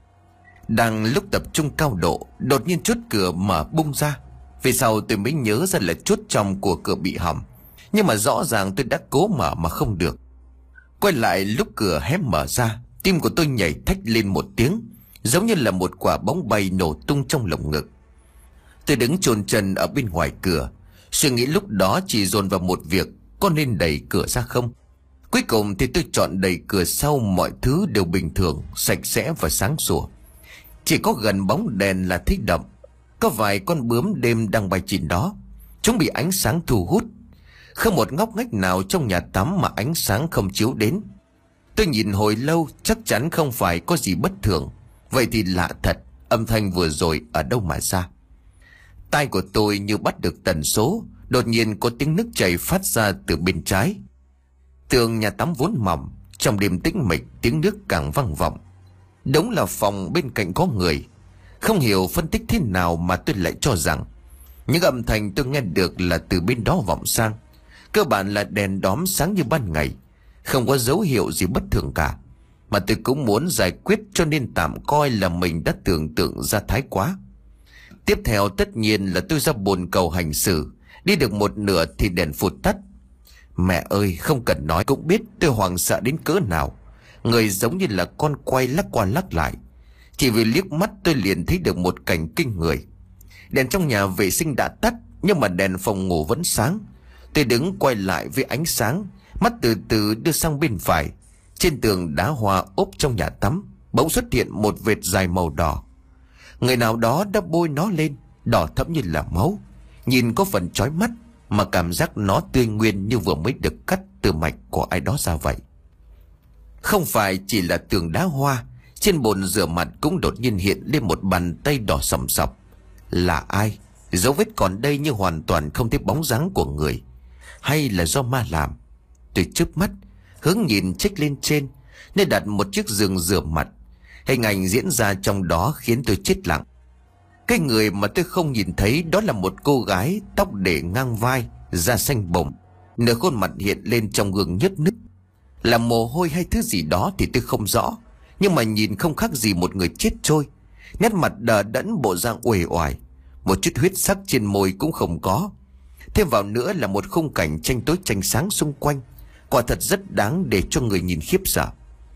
Đang lúc tập trung cao độ, đột nhiên chốt cửa mở bung ra. Về sau tôi mới nhớ ra là chốt trong của cửa bị hỏng. Nhưng mà rõ ràng tôi đã cố mở mà không được. Quay lại lúc cửa hé mở ra, tim của tôi nhảy thách lên một tiếng, giống như là một quả bóng bay nổ tung trong lồng ngực. Tôi đứng chôn chân ở bên ngoài cửa, suy nghĩ lúc đó chỉ dồn vào một việc: có nên đẩy cửa ra không? Cuối cùng thì tôi chọn đẩy cửa sau. Mọi thứ đều bình thường, sạch sẽ và sáng sủa. Chỉ có gần bóng đèn là thích động. Có vài con bướm đêm đang bay trên đó. Chúng bị ánh sáng thu hút. Không một ngóc ngách nào trong nhà tắm mà ánh sáng không chiếu đến. Tôi nhìn hồi lâu, chắc chắn không phải có gì bất thường. Vậy thì lạ thật, âm thanh vừa rồi ở đâu mà ra? Tai của tôi như bắt được tần số. Đột nhiên có tiếng nước chảy phát ra từ bên trái. Tường nhà tắm vốn mỏng, trong đêm tĩnh mịch tiếng nước càng vang vọng. Đúng là phòng bên cạnh có người. Không hiểu phân tích thế nào mà tôi lại cho rằng những âm thanh tôi nghe được là từ bên đó vọng sang. Cơ bản là đèn đóm sáng như ban ngày, không có dấu hiệu gì bất thường cả. Mà tôi cũng muốn giải quyết, cho nên tạm coi là mình đã tưởng tượng ra thái quá. Tiếp theo tất nhiên là tôi ra bồn cầu hành xử. Đi được một nửa thì đèn phụt tắt. Mẹ ơi, không cần nói cũng biết tôi hoảng sợ đến cỡ nào. Người giống như là con quay lắc qua lắc lại. Chỉ vì liếc mắt tôi liền thấy được một cảnh kinh người. Đèn trong nhà vệ sinh đã tắt, nhưng mà đèn phòng ngủ vẫn sáng. Tôi đứng quay lại với ánh sáng, mắt từ từ đưa sang bên phải. Trên tường đá hoa ốp trong nhà tắm bỗng xuất hiện một vệt dài màu đỏ. Người nào đó đã bôi nó lên, đỏ thẫm như là máu. Nhìn có phần chói mắt, mà cảm giác nó tươi nguyên như vừa mới được cắt từ mạch của ai đó ra vậy. Không phải chỉ là tường đá hoa, trên bồn rửa mặt cũng đột nhiên hiện lên một bàn tay đỏ sầm sọc. Là ai? Dấu vết còn đây như hoàn toàn không thấy bóng dáng của người. Hay là do ma làm? Tôi chớp mắt, hướng nhìn check lên trên, nơi đặt một chiếc giường rửa mặt. Hình ảnh diễn ra trong đó khiến tôi chết lặng. Cái người mà tôi không nhìn thấy đó là một cô gái tóc để ngang vai, da xanh bồng, nửa khuôn mặt hiện lên trong gương nhớt nứt. Là mồ hôi hay thứ gì đó thì tôi không rõ, nhưng mà nhìn không khác gì một người chết trôi. Nét mặt đờ đẫn, bộ dạng uể oải, một chút huyết sắc trên môi cũng không có. Thêm vào nữa là một khung cảnh tranh tối tranh sáng xung quanh, quả thật rất đáng để cho người nhìn khiếp sợ.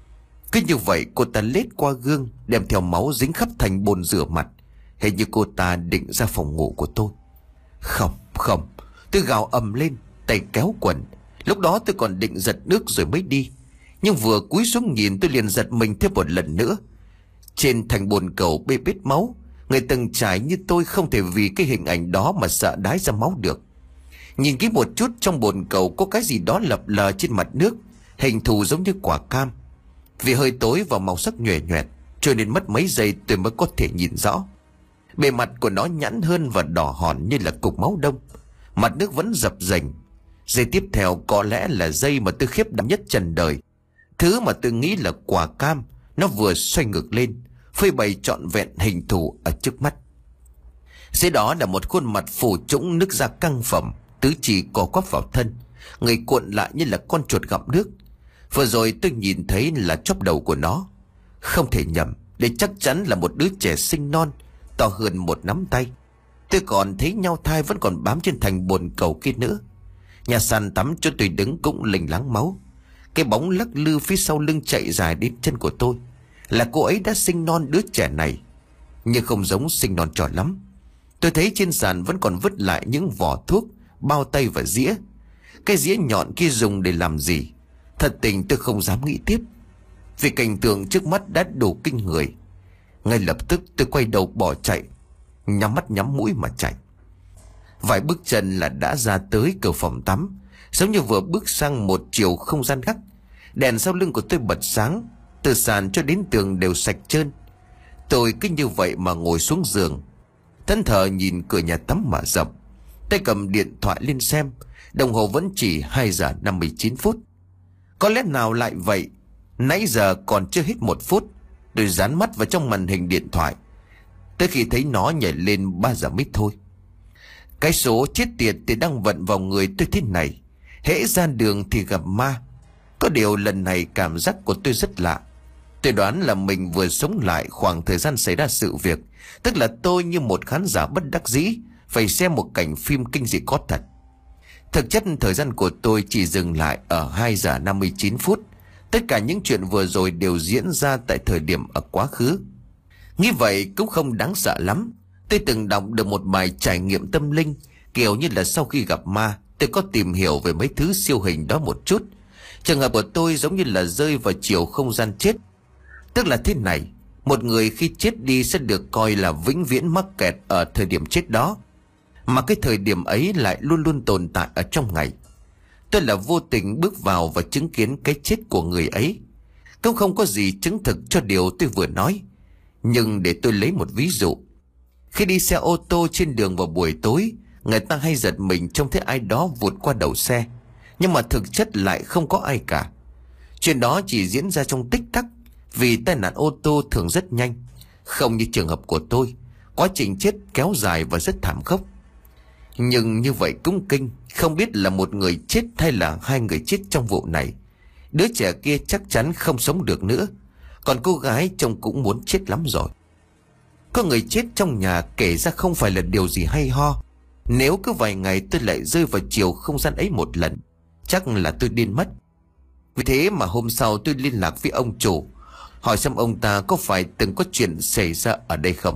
Cứ như vậy cô ta lết qua gương, đem theo máu dính khắp thành bồn rửa mặt. Hình như cô ta định ra phòng ngủ của tôi. Không, không, tôi gào ầm lên, tay kéo quần. Lúc đó tôi còn định giật nước rồi mới đi, nhưng vừa cúi xuống nhìn tôi liền giật mình thêm một lần nữa. Trên thành bồn cầu bê bết máu, người từng trải như tôi không thể vì cái hình ảnh đó mà sợ đái ra máu được. Nhìn kỹ một chút, trong bồn cầu có cái gì đó lập lờ trên mặt nước, hình thù giống như quả cam. Vì hơi tối và màu sắc nhòe nhòe, cho nên mất mấy giây tôi mới có thể nhìn rõ. Bề mặt của nó nhẵn hơn và đỏ hòn như là cục máu đông. Mặt nước vẫn dập dềnh. Giây tiếp theo có lẽ là giây mà tôi khiếp đảm nhất trần đời. Thứ mà tôi nghĩ là quả cam, nó vừa xoay ngược lên, phơi bày trọn vẹn hình thù ở trước mắt. Dưới đó là một khuôn mặt phủ trũng nước da căng phồng, tứ chi co quắp vào thân, người cuộn lại như là con chuột gặm nước. Vừa rồi tôi nhìn thấy là chóp đầu của nó. Không thể nhầm, đây chắc chắn là một đứa trẻ sinh non, to hơn một nắm tay. Tôi còn thấy nhau thai vẫn còn bám trên thành bồn cầu kia nữa. Nhà sàn tắm cho tôi đứng cũng lình láng máu. Cái bóng lắc lư phía sau lưng chạy dài đến chân của tôi. Là cô ấy đã sinh non đứa trẻ này, nhưng không giống sinh non trò lắm. Tôi thấy trên sàn vẫn còn vứt lại những vỏ thuốc, bao tay và dĩa. Cái dĩa nhọn kia dùng để làm gì? Thật tình tôi không dám nghĩ tiếp, vì cảnh tượng trước mắt đã đủ kinh người. Ngay lập tức tôi quay đầu bỏ chạy, nhắm mắt nhắm mũi mà chạy. Vài bước chân là đã ra tới cửa phòng tắm, giống như vừa bước sang một chiều không gian khác. Đèn sau lưng của tôi bật sáng, từ sàn cho đến tường đều sạch trơn. Tôi cứ như vậy mà ngồi xuống giường, thẫn thờ nhìn cửa nhà tắm mở rộng, tay cầm điện thoại lên xem. Đồng hồ vẫn chỉ hai giờ năm mươi chín phút. Có lẽ nào lại vậy? Nãy giờ còn chưa hết một phút, tôi dán mắt vào trong màn hình điện thoại, tới khi thấy nó nhảy lên ba giờ mới thôi. Cái số chết tiệt thì đang vận vào người tôi thế này, hễ ra đường thì gặp ma. Có điều lần này cảm giác của tôi rất lạ. Tôi đoán là mình vừa sống lại khoảng thời gian xảy ra sự việc, tức là tôi như một khán giả bất đắc dĩ phải xem một cảnh phim kinh dị có thật. Thực chất thời gian của tôi chỉ dừng lại ở hai giờ năm mươi chín phút. Tất cả những chuyện vừa rồi đều diễn ra tại thời điểm ở quá khứ. Nghĩ vậy cũng không đáng sợ lắm. Tôi từng đọc được một bài trải nghiệm tâm linh, kiểu như là sau khi gặp ma, tôi có tìm hiểu về mấy thứ siêu hình đó một chút. Trường hợp của tôi giống như là rơi vào chiều không gian chết. Tức là thế này, một người khi chết đi sẽ được coi là vĩnh viễn mắc kẹt ở thời điểm chết đó, mà cái thời điểm ấy lại luôn luôn tồn tại ở trong ngày. Tôi là vô tình bước vào và chứng kiến cái chết của người ấy. Cũng không có gì chứng thực cho điều tôi vừa nói, nhưng để tôi lấy một ví dụ. Khi đi xe ô tô trên đường vào buổi tối, người ta hay giật mình trông thấy ai đó vụt qua đầu xe, nhưng mà thực chất lại không có ai cả. Chuyện đó chỉ diễn ra trong tích tắc, vì tai nạn ô tô thường rất nhanh, không như trường hợp của tôi, quá trình chết kéo dài và rất thảm khốc. Nhưng như vậy cũng kinh, không biết là một người chết hay là hai người chết trong vụ này. Đứa trẻ kia chắc chắn không sống được nữa, còn cô gái trông cũng muốn chết lắm rồi. Có người chết trong nhà kể ra không phải là điều gì hay ho. Nếu cứ vài ngày tôi lại rơi vào chiều không gian ấy một lần, chắc là tôi điên mất. Vì thế mà hôm sau tôi liên lạc với ông chủ, hỏi xem ông ta có phải từng có chuyện xảy ra ở đây không.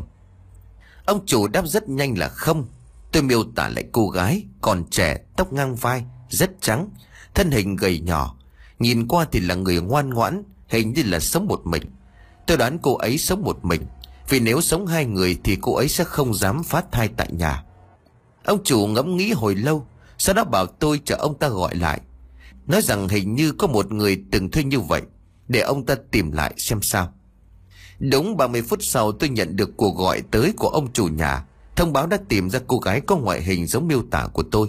Ông chủ đáp rất nhanh là không. Tôi miêu tả lại cô gái, còn trẻ, tóc ngang vai, rất trắng, thân hình gầy nhỏ, nhìn qua thì là người ngoan ngoãn, hình như là sống một mình. Tôi đoán cô ấy sống một mình, vì nếu sống hai người thì cô ấy sẽ không dám phá thai tại nhà. Ông chủ ngẫm nghĩ hồi lâu, sau đó bảo tôi chờ ông ta gọi lại, nói rằng hình như có một người từng thuê như vậy, để ông ta tìm lại xem sao. Đúng ba mươi phút sau tôi nhận được cuộc gọi tới của ông chủ nhà, thông báo đã tìm ra cô gái có ngoại hình giống miêu tả của tôi.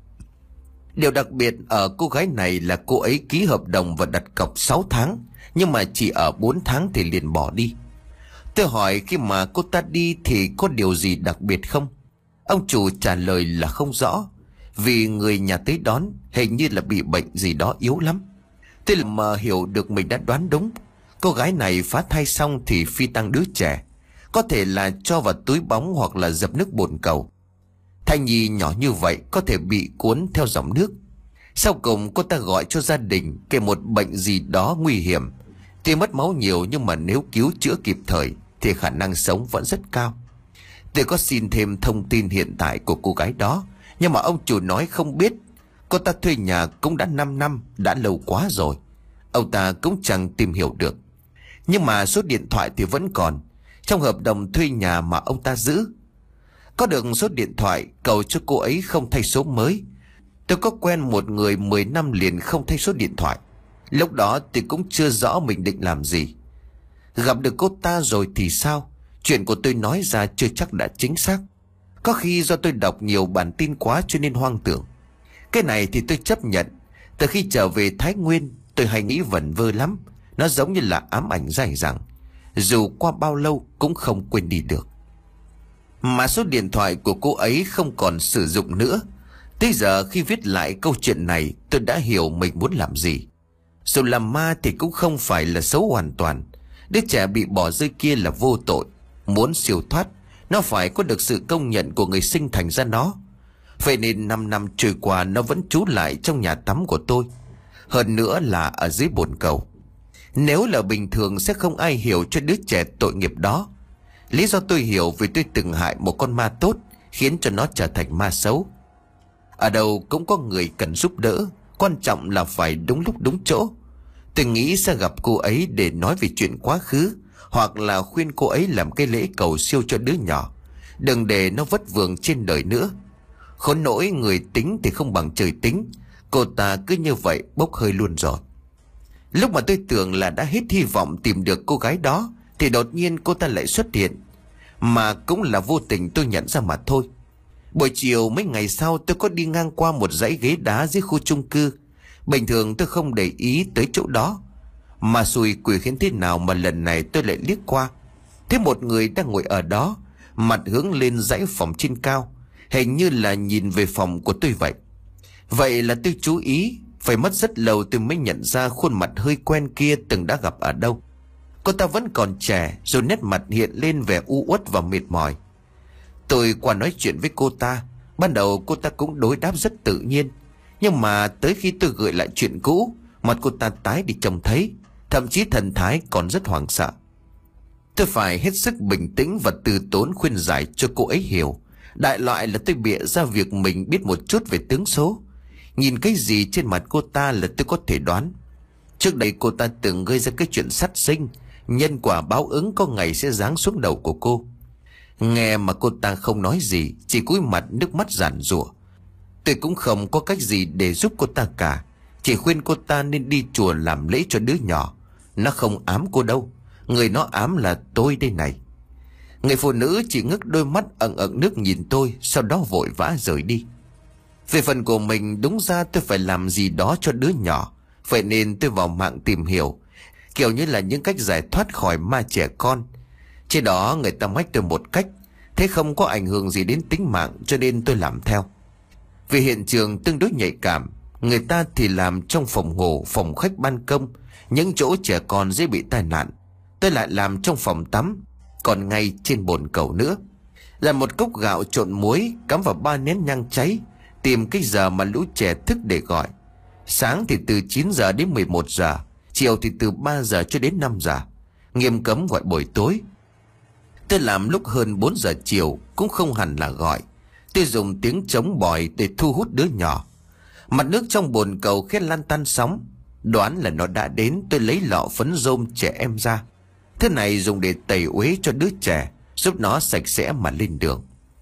Điều đặc biệt ở cô gái này là cô ấy ký hợp đồng và đặt cọc sáu tháng, nhưng mà chỉ ở bốn tháng thì liền bỏ đi. Tôi hỏi khi mà cô ta đi thì có điều gì đặc biệt không? Ông chủ trả lời là không rõ, vì người nhà tới đón hình như là bị bệnh gì đó yếu lắm. Tôi mà hiểu được mình đã đoán đúng. Cô gái này phá thai xong thì phi tang đứa trẻ, có thể là cho vào túi bóng hoặc là dập nước bồn cầu. Thai nhi nhỏ như vậy có thể bị cuốn theo dòng nước. Sau cùng cô ta gọi cho gia đình kể một bệnh gì đó nguy hiểm. Tuy mất máu nhiều nhưng mà nếu cứu chữa kịp thời thì khả năng sống vẫn rất cao. Tôi có xin thêm thông tin hiện tại của cô gái đó, nhưng mà ông chủ nói không biết. Cô ta thuê nhà cũng đã 5 năm, đã lâu quá rồi. Ông ta cũng chẳng tìm hiểu được. Nhưng mà số điện thoại thì vẫn còn trong hợp đồng thuê nhà mà ông ta giữ. Có được số điện thoại, cầu cho cô ấy không thay số mới. Tôi có quen một người mười năm liền không thay số điện thoại. Lúc đó tôi cũng chưa rõ mình định làm gì. Gặp được cô ta rồi thì sao? Chuyện của tôi nói ra chưa chắc đã chính xác. Có khi do tôi đọc nhiều bản tin quá cho nên hoang tưởng. Cái này thì tôi chấp nhận. Từ khi trở về Thái Nguyên, tôi hay nghĩ vẩn vơ lắm. Nó giống như là ám ảnh dai dẳng, dù qua bao lâu cũng không quên đi được. Mà số điện thoại của cô ấy không còn sử dụng nữa. Tới giờ khi viết lại câu chuyện này, tôi đã hiểu mình muốn làm gì. Dù làm ma thì cũng không phải là xấu hoàn toàn. Đứa trẻ bị bỏ rơi kia là vô tội. Muốn siêu thoát, nó phải có được sự công nhận của người sinh thành ra nó. Vậy nên 5 năm trôi qua nó vẫn trú lại trong nhà tắm của tôi. Hơn nữa là ở dưới bồn cầu. Nếu là bình thường sẽ không ai hiểu cho đứa trẻ tội nghiệp đó. Lý do tôi hiểu vì tôi từng hại một con ma tốt, khiến cho nó trở thành ma xấu. Ở đâu cũng có người cần giúp đỡ, quan trọng là phải đúng lúc đúng chỗ. Tôi nghĩ sẽ gặp cô ấy để nói về chuyện quá khứ, hoặc là khuyên cô ấy làm cái lễ cầu siêu cho đứa nhỏ, đừng để nó vất vưởng trên đời nữa. Khốn nỗi người tính thì không bằng trời tính. Cô ta cứ như vậy bốc hơi luôn rồi. Lúc mà tôi tưởng là đã hết hy vọng tìm được cô gái đó, thì đột nhiên cô ta lại xuất hiện. Mà cũng là vô tình tôi nhận ra mà thôi. Buổi chiều mấy ngày sau tôi có đi ngang qua một dãy ghế đá dưới khu chung cư. Bình thường tôi không để ý tới chỗ đó, mà xui quỷ khiến thế nào mà lần này tôi lại liếc qua. Thấy một người đang ngồi ở đó, mặt hướng lên dãy phòng trên cao, hình như là nhìn về phòng của tôi vậy. Vậy là tôi chú ý. Phải mất rất lâu tôi mới nhận ra khuôn mặt hơi quen kia từng đã gặp ở đâu. Cô ta vẫn còn trẻ, rồi nét mặt hiện lên vẻ u uất và mệt mỏi. Tôi qua nói chuyện với cô ta. Ban đầu cô ta cũng đối đáp rất tự nhiên, nhưng mà tới khi tôi gợi lại chuyện cũ, mặt cô ta tái đi trông thấy, thậm chí thần thái còn rất hoảng sợ. Tôi phải hết sức bình tĩnh và từ tốn khuyên giải cho cô ấy hiểu. Đại loại là tôi bịa ra việc mình biết một chút về tướng số. Nhìn cái gì trên mặt cô ta là tôi có thể đoán. Trước đây cô ta từng gây ra cái chuyện sát sinh, nhân quả báo ứng có ngày sẽ giáng xuống đầu của cô. Nghe mà cô ta không nói gì, chỉ cúi mặt nước mắt giàn giụa. Tôi cũng không có cách gì để giúp cô ta cả, chỉ khuyên cô ta nên đi chùa làm lễ cho đứa nhỏ. Nó không ám cô đâu, người nó ám là tôi đây này. Người phụ nữ chỉ ngước đôi mắt ẩn ẩn nước nhìn tôi, sau đó vội vã rời đi. Về phần của mình, đúng ra tôi phải làm gì đó cho đứa nhỏ. Vậy nên tôi vào mạng tìm hiểu, kiểu như là những cách giải thoát khỏi ma trẻ con. Trên đó người ta mách tôi một cách, thế không có ảnh hưởng gì đến tính mạng, cho nên tôi làm theo. Vì hiện trường tương đối nhạy cảm, người ta thì làm trong phòng ngủ, phòng khách, ban công, những chỗ trẻ con dễ bị tai nạn. Tôi lại làm trong phòng tắm, còn ngay trên bồn cầu nữa. Là một cốc gạo trộn muối, cắm vào ba nén nhang cháy, tìm cái giờ mà lũ trẻ thức để gọi. Sáng thì từ chín giờ đến mười một giờ, chiều thì từ ba giờ cho đến năm giờ. Nghiêm cấm gọi buổi tối. Tôi làm lúc hơn bốn giờ chiều, cũng không hẳn là gọi. Tôi dùng tiếng trống bòi để thu hút đứa nhỏ. Mặt nước trong bồn cầu khét lan tan sóng. Đoán là nó đã đến, tôi lấy lọ phấn rôm trẻ em ra. Thế này dùng để tẩy uế cho đứa trẻ, giúp nó sạch sẽ mà lên đường.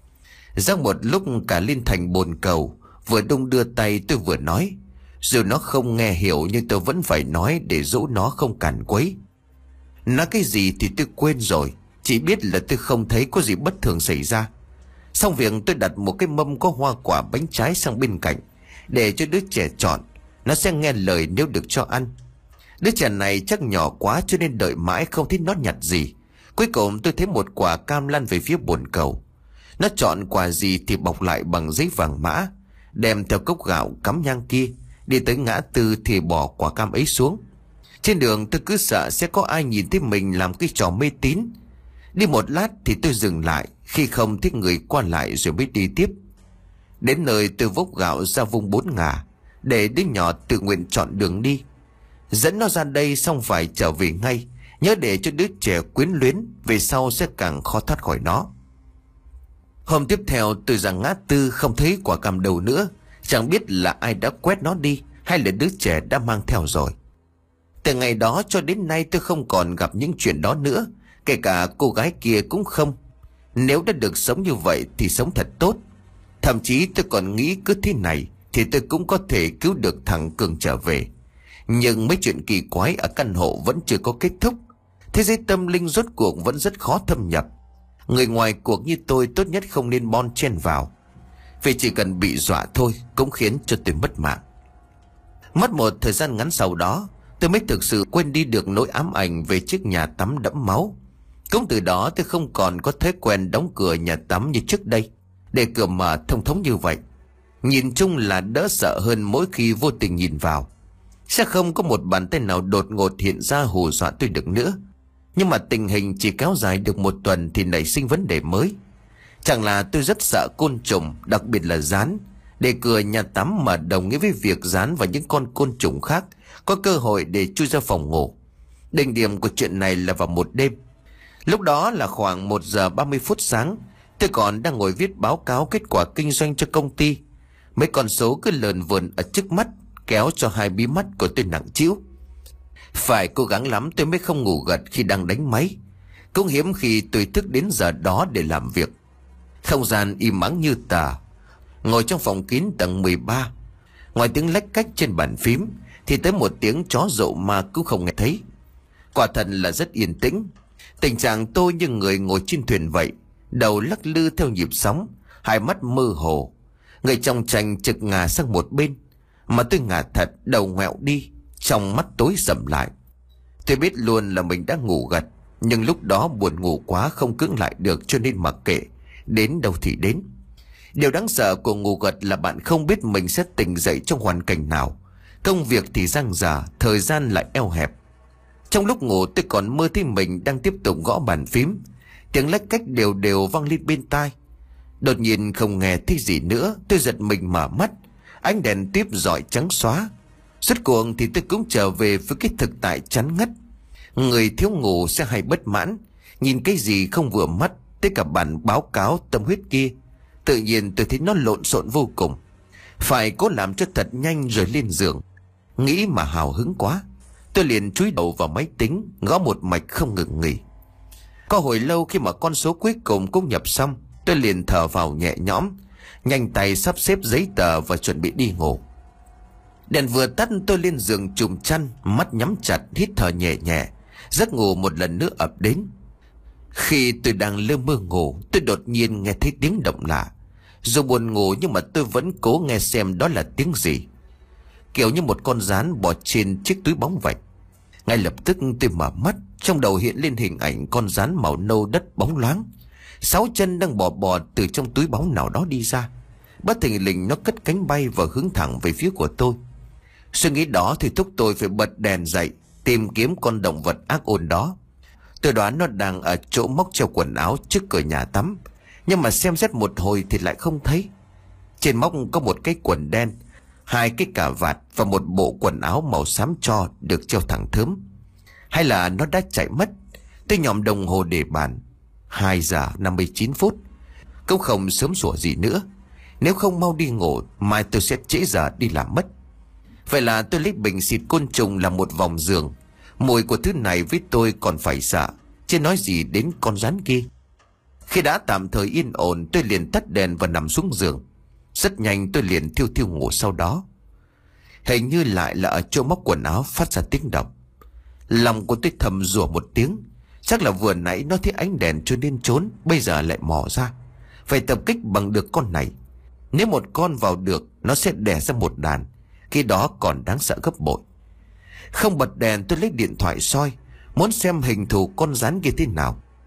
Ra một lúc cả lên thành bồn cầu, vừa đung đưa tay tôi vừa nói. Dù nó không nghe hiểu nhưng tôi vẫn phải nói để dỗ nó không cản quấy. Nói cái gì thì tôi quên rồi, chỉ biết là tôi không thấy có gì bất thường xảy ra. Xong việc tôi đặt một cái mâm có hoa quả bánh trái sang bên cạnh, để cho đứa trẻ chọn. Nó sẽ nghe lời nếu được cho ăn. Đứa trẻ này chắc nhỏ quá cho nên đợi mãi không thấy nó nhặt gì. Cuối cùng tôi thấy một quả cam lăn về phía bồn cầu. Nó chọn quả gì thì bọc lại bằng giấy vàng mã, đem theo cốc gạo cắm nhang kia. Đi tới ngã tư thì bỏ quả cam ấy xuống. Trên đường tôi cứ sợ sẽ có ai nhìn thấy mình làm cái trò mê tín. Đi một lát thì tôi dừng lại, khi không thích người qua lại rồi mới đi tiếp. Đến nơi tôi vốc gạo ra vùng bốn ngả, để đứa nhỏ tự nguyện chọn đường đi. Dẫn nó ra đây xong phải trở về ngay, nhớ để cho đứa trẻ quyến luyến, về sau sẽ càng khó thoát khỏi nó. Hôm tiếp theo tôi ra ngã tư không thấy quả cam đâu nữa. Chẳng biết là ai đã quét nó đi, hay là đứa trẻ đã mang theo rồi. Từ ngày đó cho đến nay tôi không còn gặp những chuyện đó nữa. Kể cả cô gái kia cũng không. Nếu đã được sống như vậy thì sống thật tốt. Thậm chí tôi còn nghĩ cứ thế này thì tôi cũng có thể cứu được thằng Cường trở về. Nhưng mấy chuyện kỳ quái ở căn hộ vẫn chưa có kết thúc. Thế giới tâm linh rốt cuộc vẫn rất khó thâm nhập. Người ngoài cuộc như tôi tốt nhất không nên bon chen vào, vì chỉ cần bị dọa thôi cũng khiến cho tôi mất mạng. Mất một thời gian ngắn sau đó, tôi mới thực sự quên đi được nỗi ám ảnh về chiếc nhà tắm đẫm máu. Cũng từ đó tôi không còn có thói quen đóng cửa nhà tắm như trước đây, để cửa mở thông thống như vậy. Nhìn chung là đỡ sợ hơn mỗi khi vô tình nhìn vào. Sẽ không có một bàn tay nào đột ngột hiện ra hù dọa tôi được nữa. Nhưng mà tình hình chỉ kéo dài được một tuần thì nảy sinh vấn đề mới. Chẳng là tôi rất sợ côn trùng, đặc biệt là gián. Để cửa nhà tắm mà đồng nghĩa với việc gián và những con côn trùng khác có cơ hội để chui ra phòng ngủ. Đỉnh điểm của chuyện này là vào một đêm. Lúc đó là khoảng một giờ ba mươi phút sáng. Tôi còn đang ngồi viết báo cáo kết quả kinh doanh cho công ty. Mấy con số cứ lờn vờn ở trước mắt, kéo cho hai bí mắt của tôi nặng trĩu. Phải cố gắng lắm tôi mới không ngủ gật khi đang đánh máy. Cũng hiếm khi tôi thức đến giờ đó để làm việc. Không gian im ắng như tờ. Ngồi trong phòng kín tầng mười ba, ngoài tiếng lách cách trên bàn phím thì tới một tiếng chó dậu mà cũng không nghe thấy. Quả thật là rất yên tĩnh. Tình trạng tôi như người ngồi trên thuyền vậy, đầu lắc lư theo nhịp sóng, hai mắt mơ hồ. Người trong tranh trực ngả sang một bên, mà tôi ngả thật, đầu ngoẹo đi, trong mắt tối sầm lại. Tôi biết luôn là mình đã ngủ gật, nhưng lúc đó buồn ngủ quá không cưỡng lại được, cho nên mặc kệ, đến đâu thì đến. Điều đáng sợ của ngủ gật là bạn không biết mình sẽ tỉnh dậy trong hoàn cảnh nào. Công việc thì dang dở, thời gian lại eo hẹp. Trong lúc ngủ tôi còn mơ thấy mình đang tiếp tục gõ bàn phím. Tiếng lách cách đều đều vang lên bên tai. Đột nhiên không nghe thấy gì nữa, tôi giật mình mở mắt. Ánh đèn tiếp rọi trắng xóa. Rốt cuộc thì tôi cũng trở về với cái thực tại chán ngắt. Người thiếu ngủ sẽ hay bất mãn, nhìn cái gì không vừa mắt, tới cả bản báo cáo tâm huyết kia. Tự nhiên tôi thấy nó lộn xộn vô cùng. Phải cố làm cho thật nhanh rồi lên giường. Nghĩ mà hào hứng quá, tôi liền chúi đầu vào máy tính, gõ một mạch không ngừng nghỉ. Có hồi lâu khi mà con số cuối cùng cũng nhập xong, tôi liền thở vào nhẹ nhõm, nhanh tay sắp xếp giấy tờ và chuẩn bị đi ngủ. Đèn vừa tắt tôi lên giường trùm chăn, mắt nhắm chặt, hít thở nhẹ nhẹ. Giấc ngủ một lần nữa ập đến. Khi tôi đang lơ mơ ngủ, tôi đột nhiên nghe thấy tiếng động lạ. Dù buồn ngủ nhưng mà tôi vẫn cố nghe xem đó là tiếng gì. Kiểu như một con gián bò trên chiếc túi bóng vậy. Ngay lập tức tôi mở mắt, trong đầu hiện lên hình ảnh con gián màu nâu đất bóng loáng. Sáu chân đang bò bò từ trong túi bóng nào đó đi ra. Bất thình lình nó cất cánh bay và hướng thẳng về phía của tôi. Suy nghĩ đó thì thúc tôi phải bật đèn dậy, tìm kiếm con động vật ác ôn đó. Tôi đoán nó đang ở chỗ móc treo quần áo trước cửa nhà tắm, nhưng mà xem xét một hồi thì lại không thấy. Trên móc có một cái quần đen, hai cái cà vạt và một bộ quần áo màu xám tro được treo thẳng thớm. Hay là nó đã chạy mất? Tôi nhòm đồng hồ để bàn, hai giờ năm mươi chín phút. Cũng không sớm sủa gì nữa. Nếu không mau đi ngủ, mai tôi sẽ trễ giờ đi làm mất. Vậy là tôi lấy bình xịt côn trùng làm một vòng giường. Mùi của thứ này với tôi còn phải sợ, chứ nói gì đến con rắn kia. Khi đã tạm thời yên ổn, tôi liền tắt đèn và nằm xuống giường. Rất nhanh tôi liền thiêu thiêu ngủ sau đó. Hình như lại là ở chỗ móc quần áo phát ra tiếng động. Lòng của tôi thầm rủa một tiếng. Chắc là vừa nãy nó thấy ánh đèn cho nên trốn, bây giờ lại mò ra. Phải tập kích bằng được con này. Nếu một con vào được, nó sẽ đẻ ra một đàn. Khi đó còn đáng sợ gấp bội. Không bật đèn, tôi lấy điện thoại soi, muốn xem hình thù con rắn kia thế nào.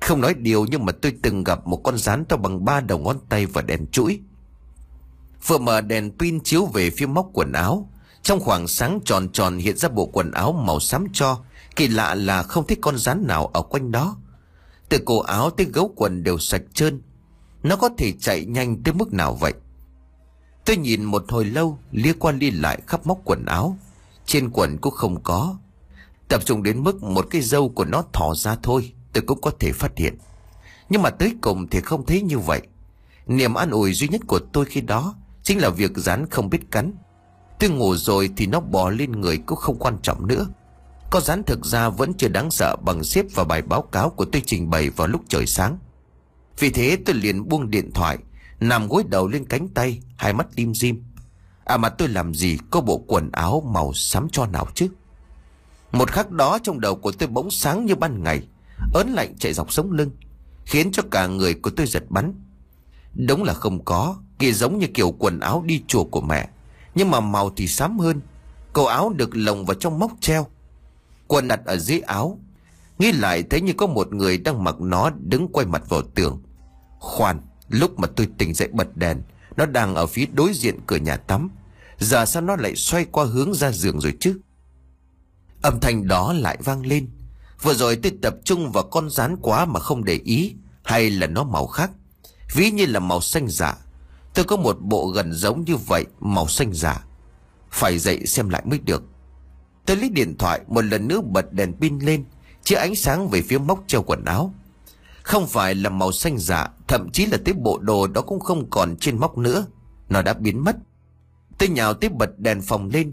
Không nói điều nhưng mà tôi từng gặp một con rắn to bằng ba đầu ngón tay và đèn chuỗi. Vừa mở đèn pin chiếu về phía móc quần áo, trong khoảng sáng tròn tròn hiện ra bộ quần áo màu xám tro. Kỳ lạ là không thấy con rắn nào ở quanh đó. Từ cổ áo tới gấu quần đều sạch trơn. Nó có thể chạy nhanh tới mức nào vậy? Tôi nhìn một hồi lâu, lia qua lia lại khắp móc quần áo. Trên quần cũng không có. Tập trung đến mức một cái râu của nó thò ra thôi, tôi cũng có thể phát hiện. Nhưng mà tới cùng thì không thấy như vậy. Niềm an ủi duy nhất của tôi khi đó chính là việc rắn không biết cắn. Tôi ngủ rồi thì nó bò lên người cũng không quan trọng nữa. Con rắn thực ra vẫn chưa đáng sợ bằng xếp và bài báo cáo của tôi trình bày vào lúc trời sáng. Vì thế tôi liền buông điện thoại, nằm gối đầu lên cánh tay, hai mắt lim dim. À mà tôi làm gì có bộ quần áo màu xám tro nào chứ? Một khắc đó trong đầu của tôi bỗng sáng như ban ngày, ớn lạnh chạy dọc sống lưng, khiến cho cả người của tôi giật bắn. Đúng là không có, kia giống như kiểu quần áo đi chùa của mẹ, nhưng mà màu thì xám hơn. Cổ áo được lồng vào trong móc treo, quần đặt ở dưới áo. Nghĩ lại thấy như có một người đang mặc nó đứng quay mặt vào tường. Khoan, lúc mà tôi tỉnh dậy bật đèn, nó đang ở phía đối diện cửa nhà tắm. Giờ sao nó lại xoay qua hướng ra giường rồi chứ? Âm thanh đó lại vang lên. Vừa rồi tôi tập trung vào con rắn quá mà không để ý, hay là nó màu khác? Ví như là màu xanh dạ. Tôi có một bộ gần giống như vậy, màu xanh dạ. Phải dậy xem lại mới được. Tôi lấy điện thoại một lần nữa bật đèn pin lên, chiếu ánh sáng về phía móc treo quần áo. Không phải là màu xanh dạ, thậm chí là tới bộ đồ đó cũng không còn trên móc nữa. Nó đã biến mất. Tôi nhào tới bật đèn phòng lên,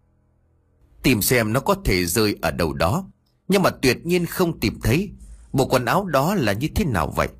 tìm xem nó có thể rơi ở đâu đó. Nhưng mà tuyệt nhiên không tìm thấy. Bộ quần áo đó là như thế nào vậy?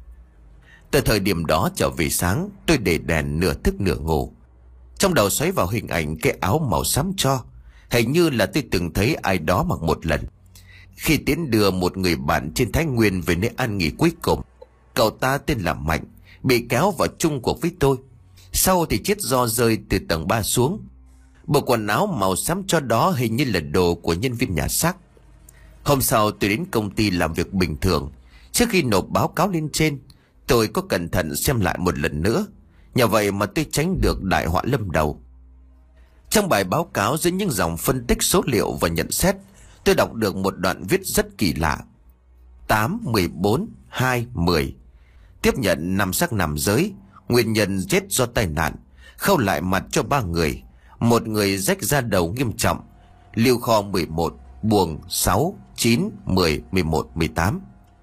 Từ thời điểm đó trở về sáng, tôi để đèn nửa thức nửa ngủ. Trong đầu xoáy vào hình ảnh cái áo màu xám tro. Hình như là tôi từng thấy ai đó mặc một lần, khi tiến đưa một người bạn trên Thái Nguyên về nơi an nghỉ cuối cùng. Cậu ta tên là Mạnh, bị kéo vào chung cuộc với tôi. Sau thì chết do rơi từ tầng ba xuống. Bộ quần áo màu xám tro đó hình như là đồ của nhân viên nhà xác. Hôm sau tôi đến công ty làm việc bình thường. Trước khi nộp báo cáo lên trên, tôi có cẩn thận xem lại một lần nữa. Nhờ vậy mà tôi tránh được đại họa lâm đầu. Trong bài báo cáo dưới những dòng phân tích số liệu và nhận xét, tôi đọc được một đoạn viết rất kỳ lạ. Tám, mười bốn, hai, mười. Tiếp nhận năm xác nam giới, nguyên nhân chết do tai nạn, khâu lại mặt cho ba người. Một người rách da đầu nghiêm trọng. Lưu kho mười một, buồng sáu, chín, mười, mười một, mười tám.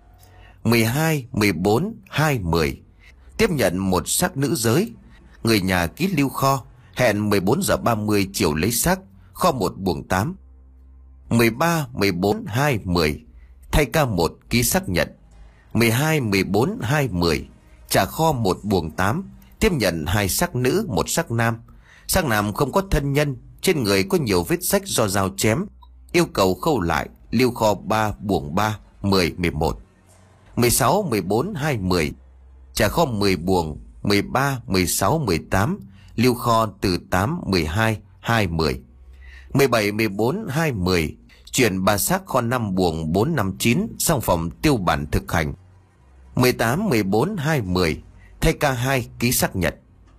mười hai, mười bốn, hai, mười. Tiếp nhận một xác nữ giới. Người nhà ký lưu kho, hẹn mười bốn giờ ba mươi chiều lấy xác, kho một buồng tám. mười ba, mười bốn, hai, mười. Thay ca một ký xác nhận. mười hai, mười bốn, hai, mười. Trả kho một buồng tám. Tiếp nhận hai xác nữ, một xác nam. Xác nam không có thân nhân, trên người có nhiều vết rách do dao chém. Yêu cầu khâu lại, lưu kho ba buồng ba, mười, mười một. mười sáu, mười bốn, hai, mười. Trả kho mười buồng, mười ba, mười sáu, mười tám. Lưu kho từ tám, mười hai, hai, mười. mười bảy, mười bốn, hai, mười. Chuyển ba xác kho năm buồng bốn, năm, chín sang phòng tiêu bản thực hành. mười tám, mười bốn, hai, mười. Thay ca hai ký xác nhận.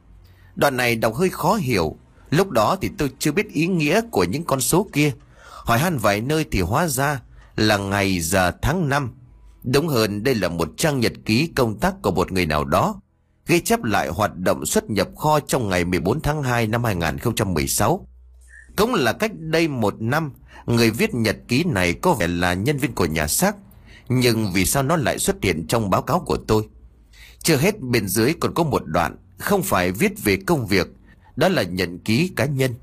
Đoạn này đọc hơi khó hiểu. Lúc đó thì tôi chưa biết ý nghĩa của những con số kia. Hỏi han vài nơi thì hóa ra là ngày giờ tháng năm. Đúng hơn đây là một trang nhật ký công tác của một người nào đó, ghi chép lại hoạt động xuất nhập kho trong ngày mười bốn tháng hai năm hai nghìn không trăm mười sáu. Cũng là cách đây một năm, người viết nhật ký này có vẻ là nhân viên của nhà xác. Nhưng vì sao nó lại xuất hiện trong báo cáo của tôi? Chưa hết, bên dưới còn có một đoạn không phải viết về công việc, đó là nhật ký cá nhân.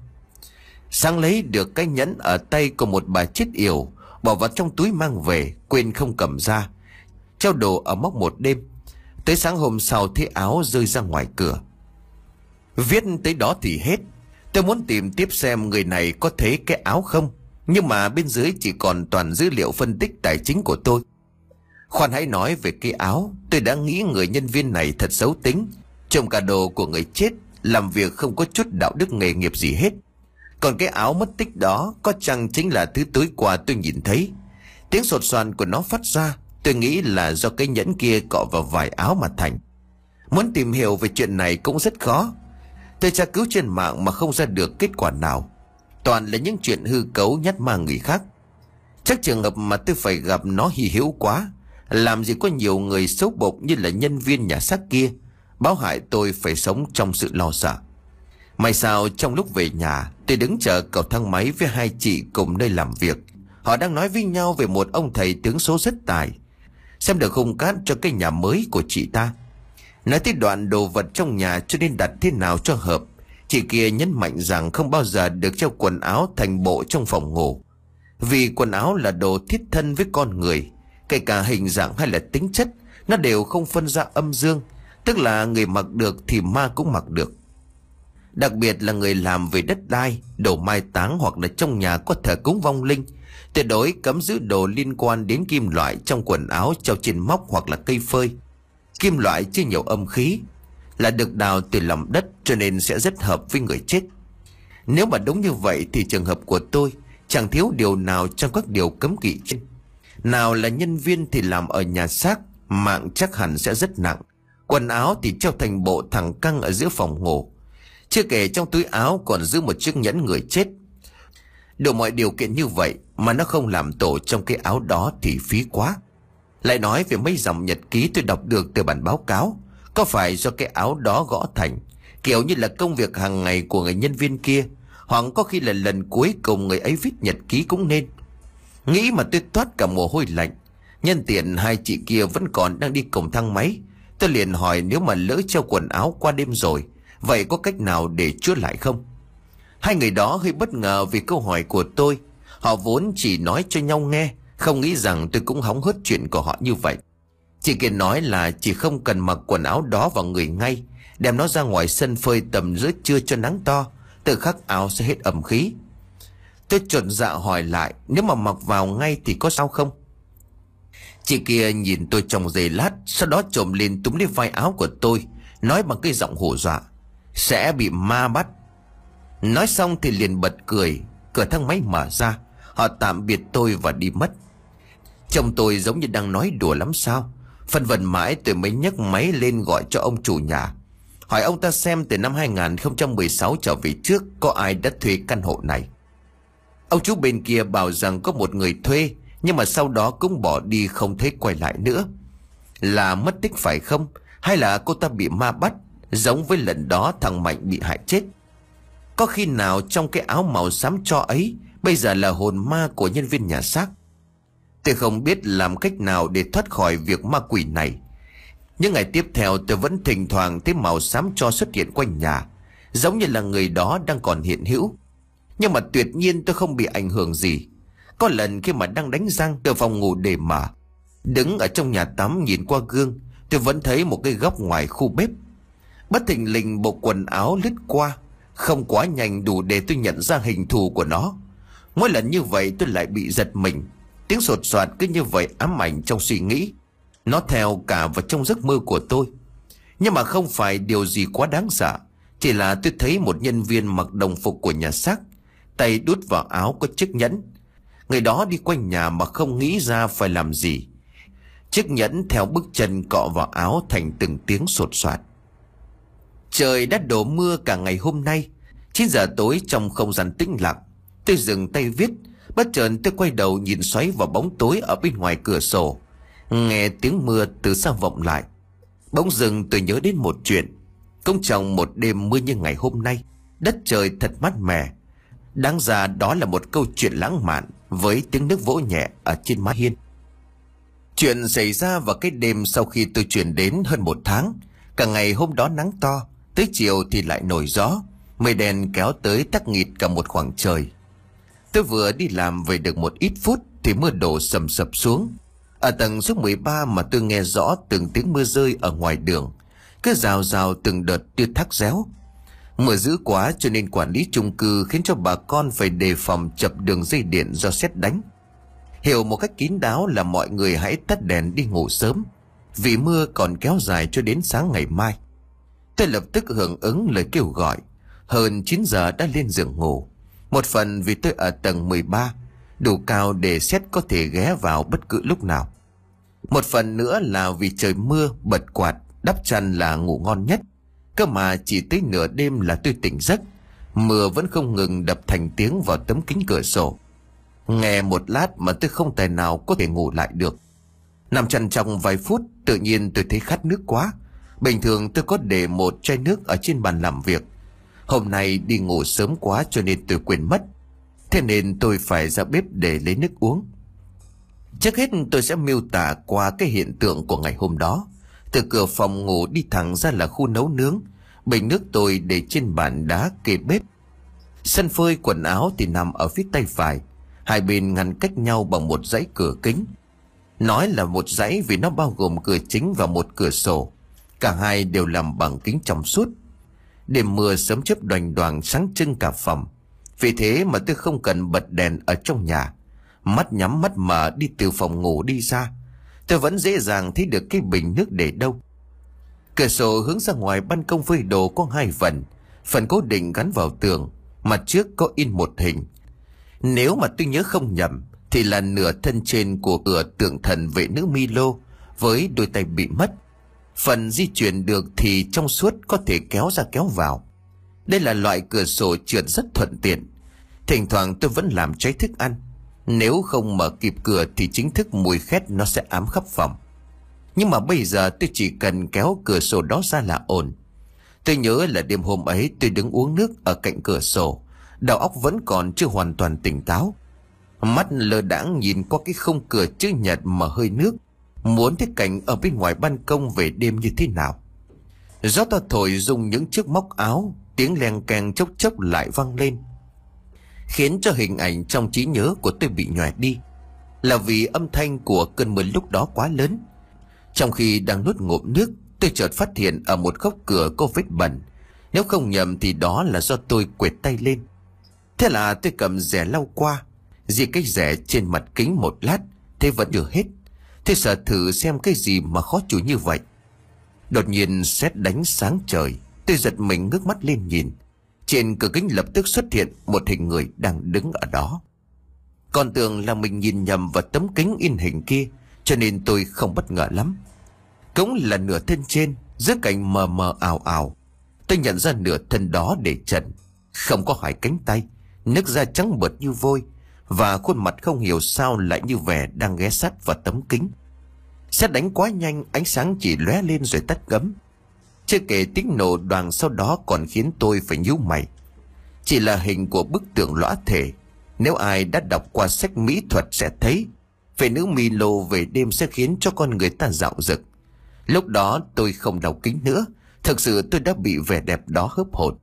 Sáng lấy được cái nhẫn ở tay của một bà chết yểu, bỏ vào trong túi mang về, quên không cầm ra, treo đồ ở móc một đêm. Tới sáng hôm sau thấy áo rơi ra ngoài cửa. Viết tới đó thì hết. Tôi muốn tìm tiếp xem người này có thấy cái áo không, nhưng mà bên dưới chỉ còn toàn dữ liệu phân tích tài chính của tôi. Khoan hãy nói về cái áo. Tôi đã nghĩ người nhân viên này thật xấu tính, trộm cả đồ của người chết, làm việc không có chút đạo đức nghề nghiệp gì hết. Còn cái áo mất tích đó có chăng chính là thứ tối qua tôi nhìn thấy? Tiếng sột soàn của nó phát ra, Tôi nghĩ là do cái nhẫn kia cọ vào vải áo mà thành. Muốn tìm hiểu về chuyện này cũng rất khó. Tôi tra cứu trên mạng mà không ra được kết quả nào. Toàn là những chuyện hư cấu nhát ma người khác. Chắc trường hợp mà tôi phải gặp nó hy hữu quá. Làm gì có nhiều người xấu bụng như là nhân viên nhà xác kia báo hại tôi phải sống trong sự lo sợ. May sao trong lúc về nhà, tôi đứng chờ cầu thang máy với hai chị cùng nơi làm việc. Họ đang nói với nhau về một ông thầy tướng số rất tài, xem được khung cát cho cái nhà mới của chị ta. Nói tới đoạn đồ vật trong nhà cho nên đặt thế nào cho hợp. Chị kia nhấn mạnh rằng không bao giờ được treo quần áo thành bộ trong phòng ngủ, vì quần áo là đồ thiết thân với con người. Kể cả hình dạng hay là tính chất, nó đều không phân ra âm dương, tức là người mặc được thì ma cũng mặc được. Đặc biệt là người làm về đất đai, đồ mai táng hoặc là trong nhà có thờ cúng vong linh, tuyệt đối cấm giữ đồ liên quan đến kim loại trong quần áo, treo trên móc hoặc là cây phơi. Kim loại chứa nhiều âm khí, là được đào từ lòng đất cho nên sẽ rất hợp với người chết. Nếu mà đúng như vậy thì trường hợp của tôi chẳng thiếu điều nào trong các điều cấm kỵ trên. Nào là nhân viên thì làm ở nhà xác, mạng chắc hẳn sẽ rất nặng. Quần áo thì treo thành bộ thẳng căng ở giữa phòng ngủ. Chưa kể trong túi áo còn giữ một chiếc nhẫn người chết. Đủ mọi điều kiện như vậy mà nó không làm tổ trong cái áo đó thì phí quá. Lại nói về mấy dòng nhật ký tôi đọc được từ bản báo cáo, có phải do cái áo đó gõ thành, kiểu như là công việc hàng ngày của người nhân viên kia, hoặc có khi là lần cuối cùng người ấy viết nhật ký cũng nên. Nghĩ mà tôi toát cả mồ hôi lạnh. Nhân tiện hai chị kia vẫn còn đang đi cùng thang máy, tôi liền hỏi nếu mà lỡ treo quần áo qua đêm rồi, vậy có cách nào để chữa lại không? Hai người đó hơi bất ngờ vì câu hỏi của tôi. Họ vốn chỉ nói cho nhau nghe, không nghĩ rằng tôi cũng hóng hớt chuyện của họ như vậy. Chị kia nói là chỉ không cần mặc quần áo đó vào người ngay, đem nó ra ngoài sân phơi tầm giữa trưa cho nắng to, tự khắc áo sẽ hết ẩm khí. Tôi chột dạ hỏi lại nếu mà mặc vào ngay thì có sao không. Chị kia nhìn tôi trong giây lát, sau đó trồm lên túm lấy vai áo của tôi, nói bằng cái giọng hù dọa: sẽ bị ma bắt. Nói xong thì liền bật cười. Cửa thang máy mở ra, họ tạm biệt tôi và đi mất. Chồng tôi giống như đang nói đùa lắm sao. Phân vân mãi tôi mới nhấc máy lên gọi cho ông chủ nhà, hỏi ông ta xem từ năm hai không một sáu trở về trước có ai đã thuê căn hộ này. Ông chú bên kia bảo rằng có một người thuê, nhưng mà sau đó cũng bỏ đi không thấy quay lại nữa. Là mất tích phải không? Hay là cô ta bị ma bắt, giống với lần đó thằng Mạnh bị hại chết? Có khi nào trong cái áo màu xám tro ấy bây giờ là hồn ma của nhân viên nhà xác? Tôi không biết làm cách nào để thoát khỏi việc ma quỷ này. Những ngày tiếp theo tôi vẫn thỉnh thoảng thấy màu xám tro xuất hiện quanh nhà, giống như là người đó đang còn hiện hữu. Nhưng mà tuyệt nhiên tôi không bị ảnh hưởng gì. Có lần khi mà đang đánh răng, cửa phòng ngủ để mở, đứng ở trong nhà tắm nhìn qua gương, tôi vẫn thấy một cái góc ngoài khu bếp. Bất thình lình bộ quần áo lướt qua, không quá nhanh đủ để tôi nhận ra hình thù của nó. Mỗi lần như vậy tôi lại bị giật mình. Tiếng sột soạt cứ như vậy ám ảnh trong suy nghĩ. Nó theo cả vào trong giấc mơ của tôi. Nhưng mà không phải điều gì quá đáng sợ, chỉ là tôi thấy một nhân viên mặc đồng phục của nhà xác, tay đút vào áo có chiếc nhẫn. Người đó đi quanh nhà mà không nghĩ ra phải làm gì. Chiếc nhẫn theo bước chân cọ vào áo thành từng tiếng sột soạt. Trời đã đổ mưa cả ngày hôm nay. Chín giờ tối trong không gian tĩnh lặng, tôi dừng tay viết. Bất chợt tôi quay đầu nhìn xoáy vào bóng tối ở bên ngoài cửa sổ, nghe tiếng mưa từ xa vọng lại. Bỗng dưng tôi nhớ đến một chuyện. Cũng trong một đêm mưa như ngày hôm nay, đất trời thật mát mẻ. Đáng ra đó là một câu chuyện lãng mạn với tiếng nước vỗ nhẹ ở trên mái hiên. Chuyện xảy ra vào cái đêm sau khi tôi chuyển đến hơn một tháng. Cả ngày hôm đó nắng to, tới chiều thì lại nổi gió, mây đen kéo tới tắc nghịt cả một khoảng trời. Tôi vừa đi làm về được một ít phút thì mưa đổ sầm sập xuống. Ở tầng số mười ba mà tôi nghe rõ từng tiếng mưa rơi ở ngoài đường, cứ rào rào từng đợt như thác réo. Mưa dữ quá cho nên quản lý chung cư khiến cho bà con phải đề phòng chập đường dây điện do sét đánh. Hiểu một cách kín đáo là mọi người hãy tắt đèn đi ngủ sớm, vì mưa còn kéo dài cho đến sáng ngày mai. Tôi lập tức hưởng ứng lời kêu gọi, hơn chín giờ đã lên giường ngủ. Một phần vì tôi ở tầng mười ba, đủ cao để sét có thể ghé vào bất cứ lúc nào. Một phần nữa là vì trời mưa, bật quạt, đắp chăn là ngủ ngon nhất. Cơ mà chỉ tới nửa đêm là tôi tỉnh giấc. Mưa vẫn không ngừng đập thành tiếng vào tấm kính cửa sổ. Nghe một lát mà tôi không tài nào có thể ngủ lại được. Nằm chăn trong vài phút, tự nhiên tôi thấy khát nước quá. Bình thường tôi có để một chai nước ở trên bàn làm việc. Hôm nay đi ngủ sớm quá cho nên tôi quên mất. Thế nên tôi phải ra bếp để lấy nước uống. Trước hết tôi sẽ miêu tả qua cái hiện tượng của ngày hôm đó. Từ cửa phòng ngủ đi thẳng ra là khu nấu nướng. Bình nước tôi để trên bàn đá kề bếp. Sân phơi quần áo thì nằm ở phía tay phải. Hai bên ngăn cách nhau bằng một dãy cửa kính. Nói là một dãy vì nó bao gồm cửa chính và một cửa sổ. Cả hai đều làm bằng kính trong suốt. Đêm mưa sớm chớp đoành đoàng sáng trưng cả phòng. Vì thế mà tôi không cần bật đèn ở trong nhà. Mắt nhắm mắt mở đi từ phòng ngủ đi ra, tôi vẫn dễ dàng thấy được cái bình nước để đâu. Cửa sổ hướng ra ngoài ban công phơi đồ có hai phần. Phần cố định gắn vào tường, mặt trước có in một hình. Nếu mà tôi nhớ không nhầm thì là nửa thân trên của cửa tượng thần vệ nữ Milo với đôi tay bị mất. Phần di chuyển được thì trong suốt, có thể kéo ra kéo vào. Đây là loại cửa sổ trượt rất thuận tiện. Thỉnh thoảng tôi vẫn làm cháy thức ăn. Nếu không mở kịp cửa thì chính thức mùi khét nó sẽ ám khắp phòng. Nhưng mà bây giờ tôi chỉ cần kéo cửa sổ đó ra là ổn. Tôi nhớ là đêm hôm ấy tôi đứng uống nước ở cạnh cửa sổ. Đầu óc vẫn còn chưa hoàn toàn tỉnh táo. Mắt lơ đãng nhìn qua cái khung cửa chữ nhật mà hơi nước, muốn thấy cảnh ở bên ngoài ban công về đêm như thế nào. Gió to thổi rung những chiếc móc áo, tiếng leng keng chốc chốc lại vang lên, khiến cho hình ảnh trong trí nhớ của tôi bị nhòe đi. Là vì âm thanh của cơn mưa lúc đó quá lớn. Trong khi đang nuốt ngụm nước, tôi chợt phát hiện ở một góc cửa có vết bẩn. Nếu không nhầm thì đó là do tôi quệt tay lên. Thế là tôi cầm rẻ lau qua, dì cái rẻ trên mặt kính một lát, thế vẫn chưa hết. Thế sợ thử xem cái gì mà khó chịu như vậy. Đột nhiên sét đánh sáng trời, tôi giật mình ngước mắt lên nhìn. Trên cửa kính lập tức xuất hiện một hình người đang đứng ở đó. Còn tưởng là mình nhìn nhầm vào tấm kính in hình kia, cho nên tôi không bất ngờ lắm. Cũng là nửa thân trên, giữa cảnh mờ mờ ảo ảo, tôi nhận ra nửa thân đó để trần, không có hai cánh tay, nước da trắng bợt như vôi, và khuôn mặt không hiểu sao lại như vẻ đang ghé sát vào tấm kính. Sét đánh quá nhanh, ánh sáng chỉ lóe lên rồi tắt ngấm. Chưa kể tiếng nổ đoàng sau đó còn khiến tôi phải nhíu mày. Chỉ là hình của bức tượng lõa thể. Nếu ai đã đọc qua sách mỹ thuật sẽ thấy về nữ Milo về đêm sẽ khiến cho con người ta dạo dực. Lúc đó tôi không đọc kính nữa. Thực sự tôi đã bị vẻ đẹp đó hớp hồn.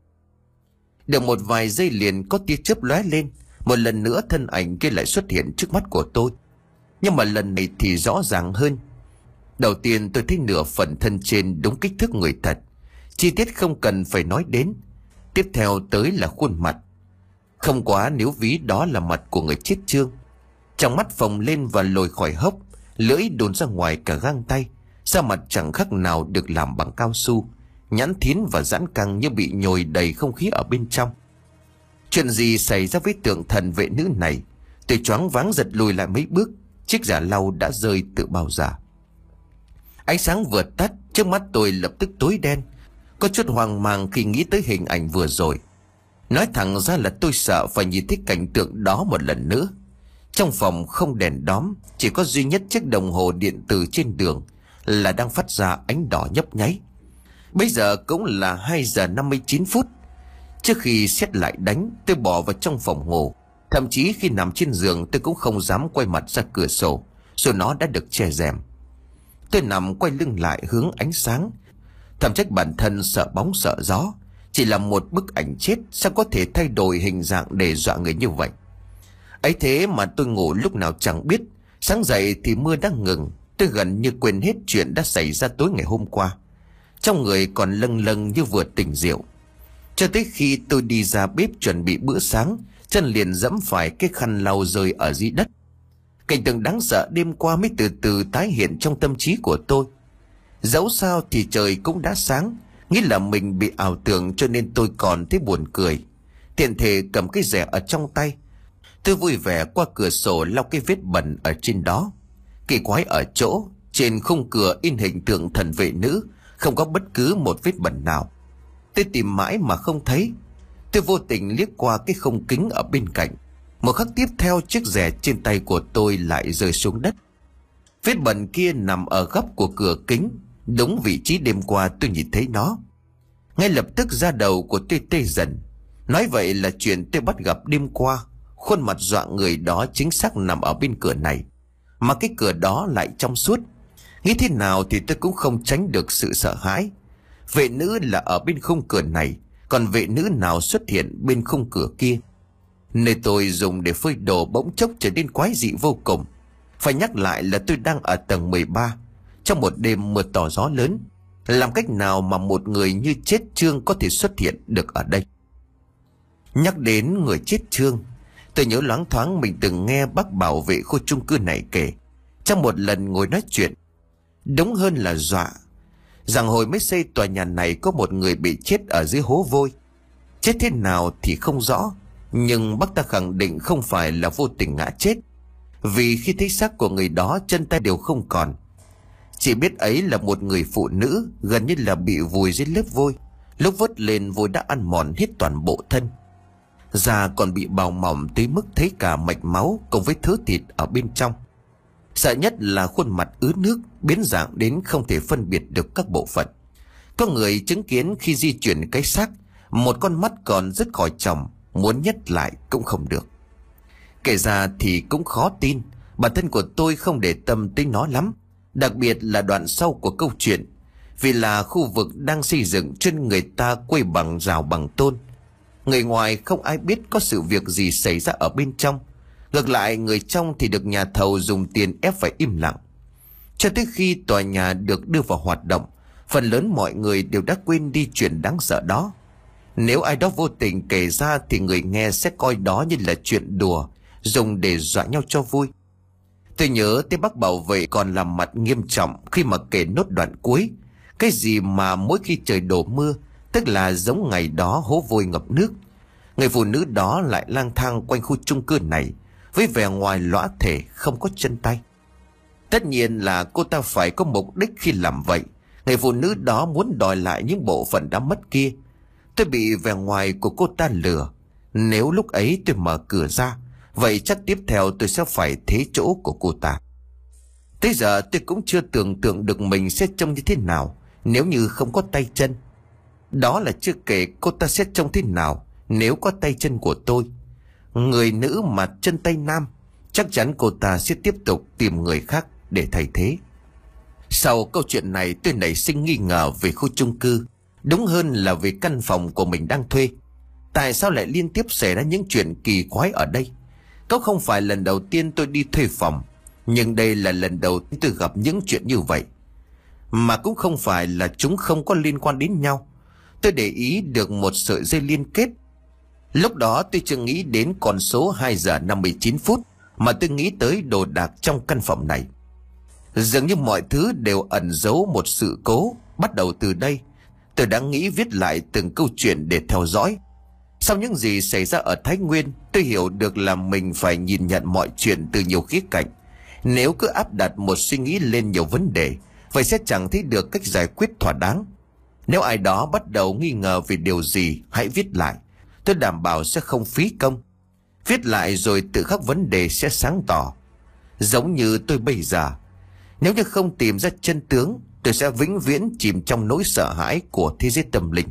Được một vài giây liền có tia chớp lóe lên. Một lần nữa thân ảnh kia lại xuất hiện trước mắt của tôi. Nhưng mà lần này thì rõ ràng hơn. Đầu tiên tôi thấy nửa phần thân trên đúng kích thước người thật. Chi tiết không cần phải nói đến. Tiếp theo tới là khuôn mặt. Không quá nếu ví đó là mặt của người chết chương. Trong mắt phồng lên và lồi khỏi hốc, lưỡi đồn ra ngoài cả gang tay. Da mặt chẳng khác nào được làm bằng cao su, nhẵn thín và giãn căng như bị nhồi đầy không khí ở bên trong. Chuyện gì xảy ra với tượng thần vệ nữ này? Tôi choáng váng giật lùi lại mấy bước. Chiếc giả lau đã rơi từ bao giờ. Ánh sáng vừa tắt, trước mắt tôi lập tức tối đen. Có chút hoang mang khi nghĩ tới hình ảnh vừa rồi. Nói thẳng ra là tôi sợ phải nhìn thấy cảnh tượng đó một lần nữa. Trong phòng không đèn đóm, chỉ có duy nhất chiếc đồng hồ điện tử trên đường là đang phát ra ánh đỏ nhấp nháy. Bây giờ cũng là hai giờ năm mươi chín phút. Trước khi sét lại đánh, tôi bỏ vào trong phòng ngủ. Thậm chí khi nằm trên giường tôi cũng không dám quay mặt ra cửa sổ, dù nó đã được che rèm. Tôi nằm quay lưng lại hướng ánh sáng, thầm trách bản thân sợ bóng sợ gió. Chỉ là một bức ảnh chết sao có thể thay đổi hình dạng để dọa người như vậy. Ấy thế mà tôi ngủ lúc nào chẳng biết. Sáng dậy thì mưa đã ngừng. Tôi gần như quên hết chuyện đã xảy ra tối ngày hôm qua. Trong người còn lâng lâng như vừa tỉnh rượu. Cho tới khi tôi đi ra bếp chuẩn bị bữa sáng, chân liền dẫm phải cái khăn lau rơi ở dưới đất. Cảnh tượng đáng sợ đêm qua mới từ từ tái hiện trong tâm trí của tôi. Dẫu sao thì trời cũng đã sáng, nghĩ là mình bị ảo tưởng cho nên tôi còn thấy buồn cười. Tiện thể cầm cái rẻ ở trong tay, tôi vui vẻ qua cửa sổ lau cái vết bẩn ở trên đó. Kỳ quái ở chỗ, Trên khung cửa in hình tượng thần vệ nữ, không có bất cứ một vết bẩn nào. Tôi tìm mãi mà không thấy. Tôi vô tình liếc qua cái khung kính ở bên cạnh. Một khắc tiếp theo, chiếc rẻ trên tay của tôi lại rơi xuống đất. Vết bẩn kia nằm ở góc của cửa kính, đúng vị trí đêm qua tôi nhìn thấy nó. Ngay lập tức da đầu của tôi tê dần. Nói vậy là chuyện tôi bắt gặp đêm qua, khuôn mặt dọa người đó chính xác nằm ở bên cửa này, mà cái cửa đó lại trong suốt. Nghĩ thế nào thì tôi cũng không tránh được sự sợ hãi. Vệ nữ là ở bên khung cửa này, còn vệ nữ nào xuất hiện bên khung cửa kia? Nơi tôi dùng để phơi đồ bỗng chốc trở nên quái dị vô cùng. Phải nhắc lại là tôi đang ở tầng mười ba, trong một đêm mưa to gió lớn. Làm cách nào mà một người như chết Trương có thể xuất hiện được ở đây? Nhắc đến người chết Trương, tôi nhớ loáng thoáng mình từng nghe bác bảo vệ khu chung cư này kể, trong một lần ngồi nói chuyện, đúng hơn là dọa, rằng hồi mới xây tòa nhà này có một người bị chết ở dưới hố vôi. Chết thế nào thì không rõ, nhưng bác ta khẳng định không phải là vô tình ngã chết, vì khi thấy xác của người đó chân tay đều không còn. Chỉ biết ấy là một người phụ nữ, gần như là bị vùi dưới lớp vôi. Lúc vớt lên, vôi đã ăn mòn hết toàn bộ thân. Da còn bị bào mỏng tới mức thấy cả mạch máu cùng với thớ thịt ở bên trong. Sợ nhất là khuôn mặt ứ nước, biến dạng đến không thể phân biệt được các bộ phận. Có người chứng kiến khi di chuyển cái xác, một con mắt còn rất khỏi tròng, muốn nhét lại cũng không được. Kể ra thì cũng khó tin, bản thân của tôi không để tâm tới nó lắm, đặc biệt là đoạn sau của câu chuyện, vì là khu vực đang xây dựng trên người ta quây bằng rào bằng tôn. Người ngoài không ai biết có sự việc gì xảy ra ở bên trong. Ngược lại, người trong thì được nhà thầu dùng tiền ép phải im lặng. Cho tới khi tòa nhà được đưa vào hoạt động, phần lớn mọi người đều đã quên đi chuyện đáng sợ đó. Nếu ai đó vô tình kể ra thì người nghe sẽ coi đó như là chuyện đùa, dùng để dọa nhau cho vui. Tôi nhớ tới bác bảo vệ còn làm mặt nghiêm trọng khi mà kể nốt đoạn cuối. Cái gì mà mỗi khi trời đổ mưa, tức là giống ngày đó hố vôi ngập nước, người phụ nữ đó lại lang thang quanh khu chung cư này với vẻ ngoài lõa thể, không có chân tay. Tất nhiên là cô ta phải có mục đích khi làm vậy. Người phụ nữ đó muốn đòi lại những bộ phận đã mất kia. Tôi bị vẻ ngoài của cô ta lừa. Nếu lúc ấy tôi mở cửa ra, vậy chắc tiếp theo tôi sẽ phải thế chỗ của cô ta. Tới giờ tôi cũng chưa tưởng tượng được mình sẽ trông như thế nào nếu như không có tay chân. Đó là chưa kể cô ta sẽ trông thế nào nếu có tay chân của tôi. Người nữ mà chân tay nam, chắc chắn cô ta sẽ tiếp tục tìm người khác để thay thế. Sau câu chuyện này, tôi nảy sinh nghi ngờ về khu chung cư, đúng hơn là về căn phòng của mình đang thuê. Tại sao lại liên tiếp xảy ra những chuyện kỳ quái ở đây? Có không phải lần đầu tiên tôi đi thuê phòng, nhưng đây là lần đầu tiên tôi gặp những chuyện như vậy. Mà cũng không phải là chúng không có liên quan đến nhau. Tôi để ý được một sợi dây liên kết. Lúc đó tôi chưa nghĩ đến con số hai giờ năm mươi chín phút, mà tôi nghĩ tới đồ đạc trong căn phòng này. Dường như mọi thứ đều ẩn giấu một sự cố. Bắt đầu từ đây, tôi đã nghĩ viết lại từng câu chuyện để theo dõi. Sau những gì xảy ra ở Thái Nguyên, tôi hiểu được là mình phải nhìn nhận mọi chuyện từ nhiều khía cạnh. Nếu cứ áp đặt một suy nghĩ lên nhiều vấn đề, vậy sẽ chẳng thấy được cách giải quyết thỏa đáng. Nếu ai đó bắt đầu nghi ngờ về điều gì, hãy viết lại. Tôi đảm bảo sẽ không phí công. Viết lại rồi tự khắc vấn đề sẽ sáng tỏ. Giống như tôi bây giờ, nếu như không tìm ra chân tướng, tôi sẽ vĩnh viễn chìm trong nỗi sợ hãi của thế giới tâm linh.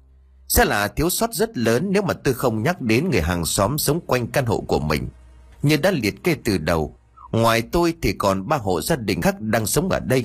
Sẽ là thiếu sót rất lớn nếu mà tôi không nhắc đến người hàng xóm sống quanh căn hộ của mình. Như đã liệt kê từ đầu, ngoài tôi thì còn ba hộ gia đình khác đang sống ở đây.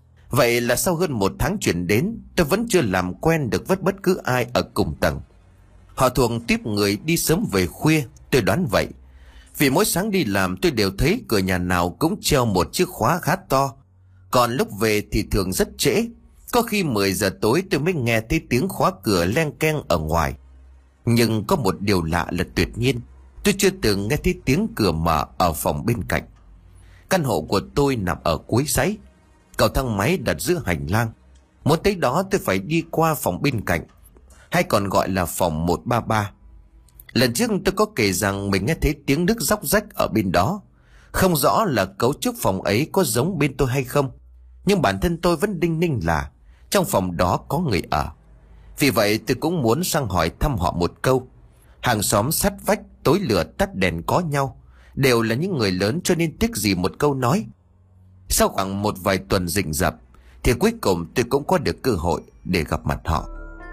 Vậy là sau hơn một tháng chuyển đến, tôi vẫn chưa làm quen được với bất cứ ai ở cùng tầng. Họ thuộc tiếp người đi sớm về khuya, tôi đoán vậy. Vì mỗi sáng đi làm tôi đều thấy cửa nhà nào cũng treo một chiếc khóa khá to. Còn lúc về thì thường rất trễ. Có khi mười giờ tối tôi mới nghe thấy tiếng khóa cửa leng keng ở ngoài. Nhưng có một điều lạ là tuyệt nhiên, tôi chưa từng nghe thấy tiếng cửa mở ở phòng bên cạnh. Căn hộ của tôi nằm ở cuối dãy, cầu thang máy đặt giữa hành lang. Muốn tới đó tôi phải đi qua phòng bên cạnh, hay còn gọi là phòng một ba ba. Lần trước tôi có kể rằng mình nghe thấy tiếng nước róc rách ở bên đó. Không rõ là cấu trúc phòng ấy có giống bên tôi hay không, Nhưng bản thân tôi vẫn đinh ninh là trong phòng đó có người ở. Vì vậy tôi cũng muốn sang hỏi thăm họ một câu. Hàng xóm sát vách tối lửa tắt đèn có nhau, đều là những người lớn, cho nên tiếc gì một câu nói. Sau khoảng một vài tuần rình rập thì cuối cùng tôi cũng có được cơ hội để gặp mặt họ.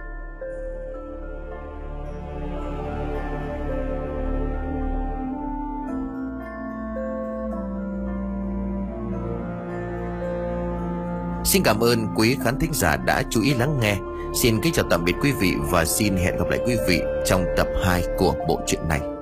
Xin cảm ơn quý khán thính giả đã chú ý lắng nghe. Xin kính chào tạm biệt quý vị và xin hẹn gặp lại quý vị trong tập hai của bộ truyện này.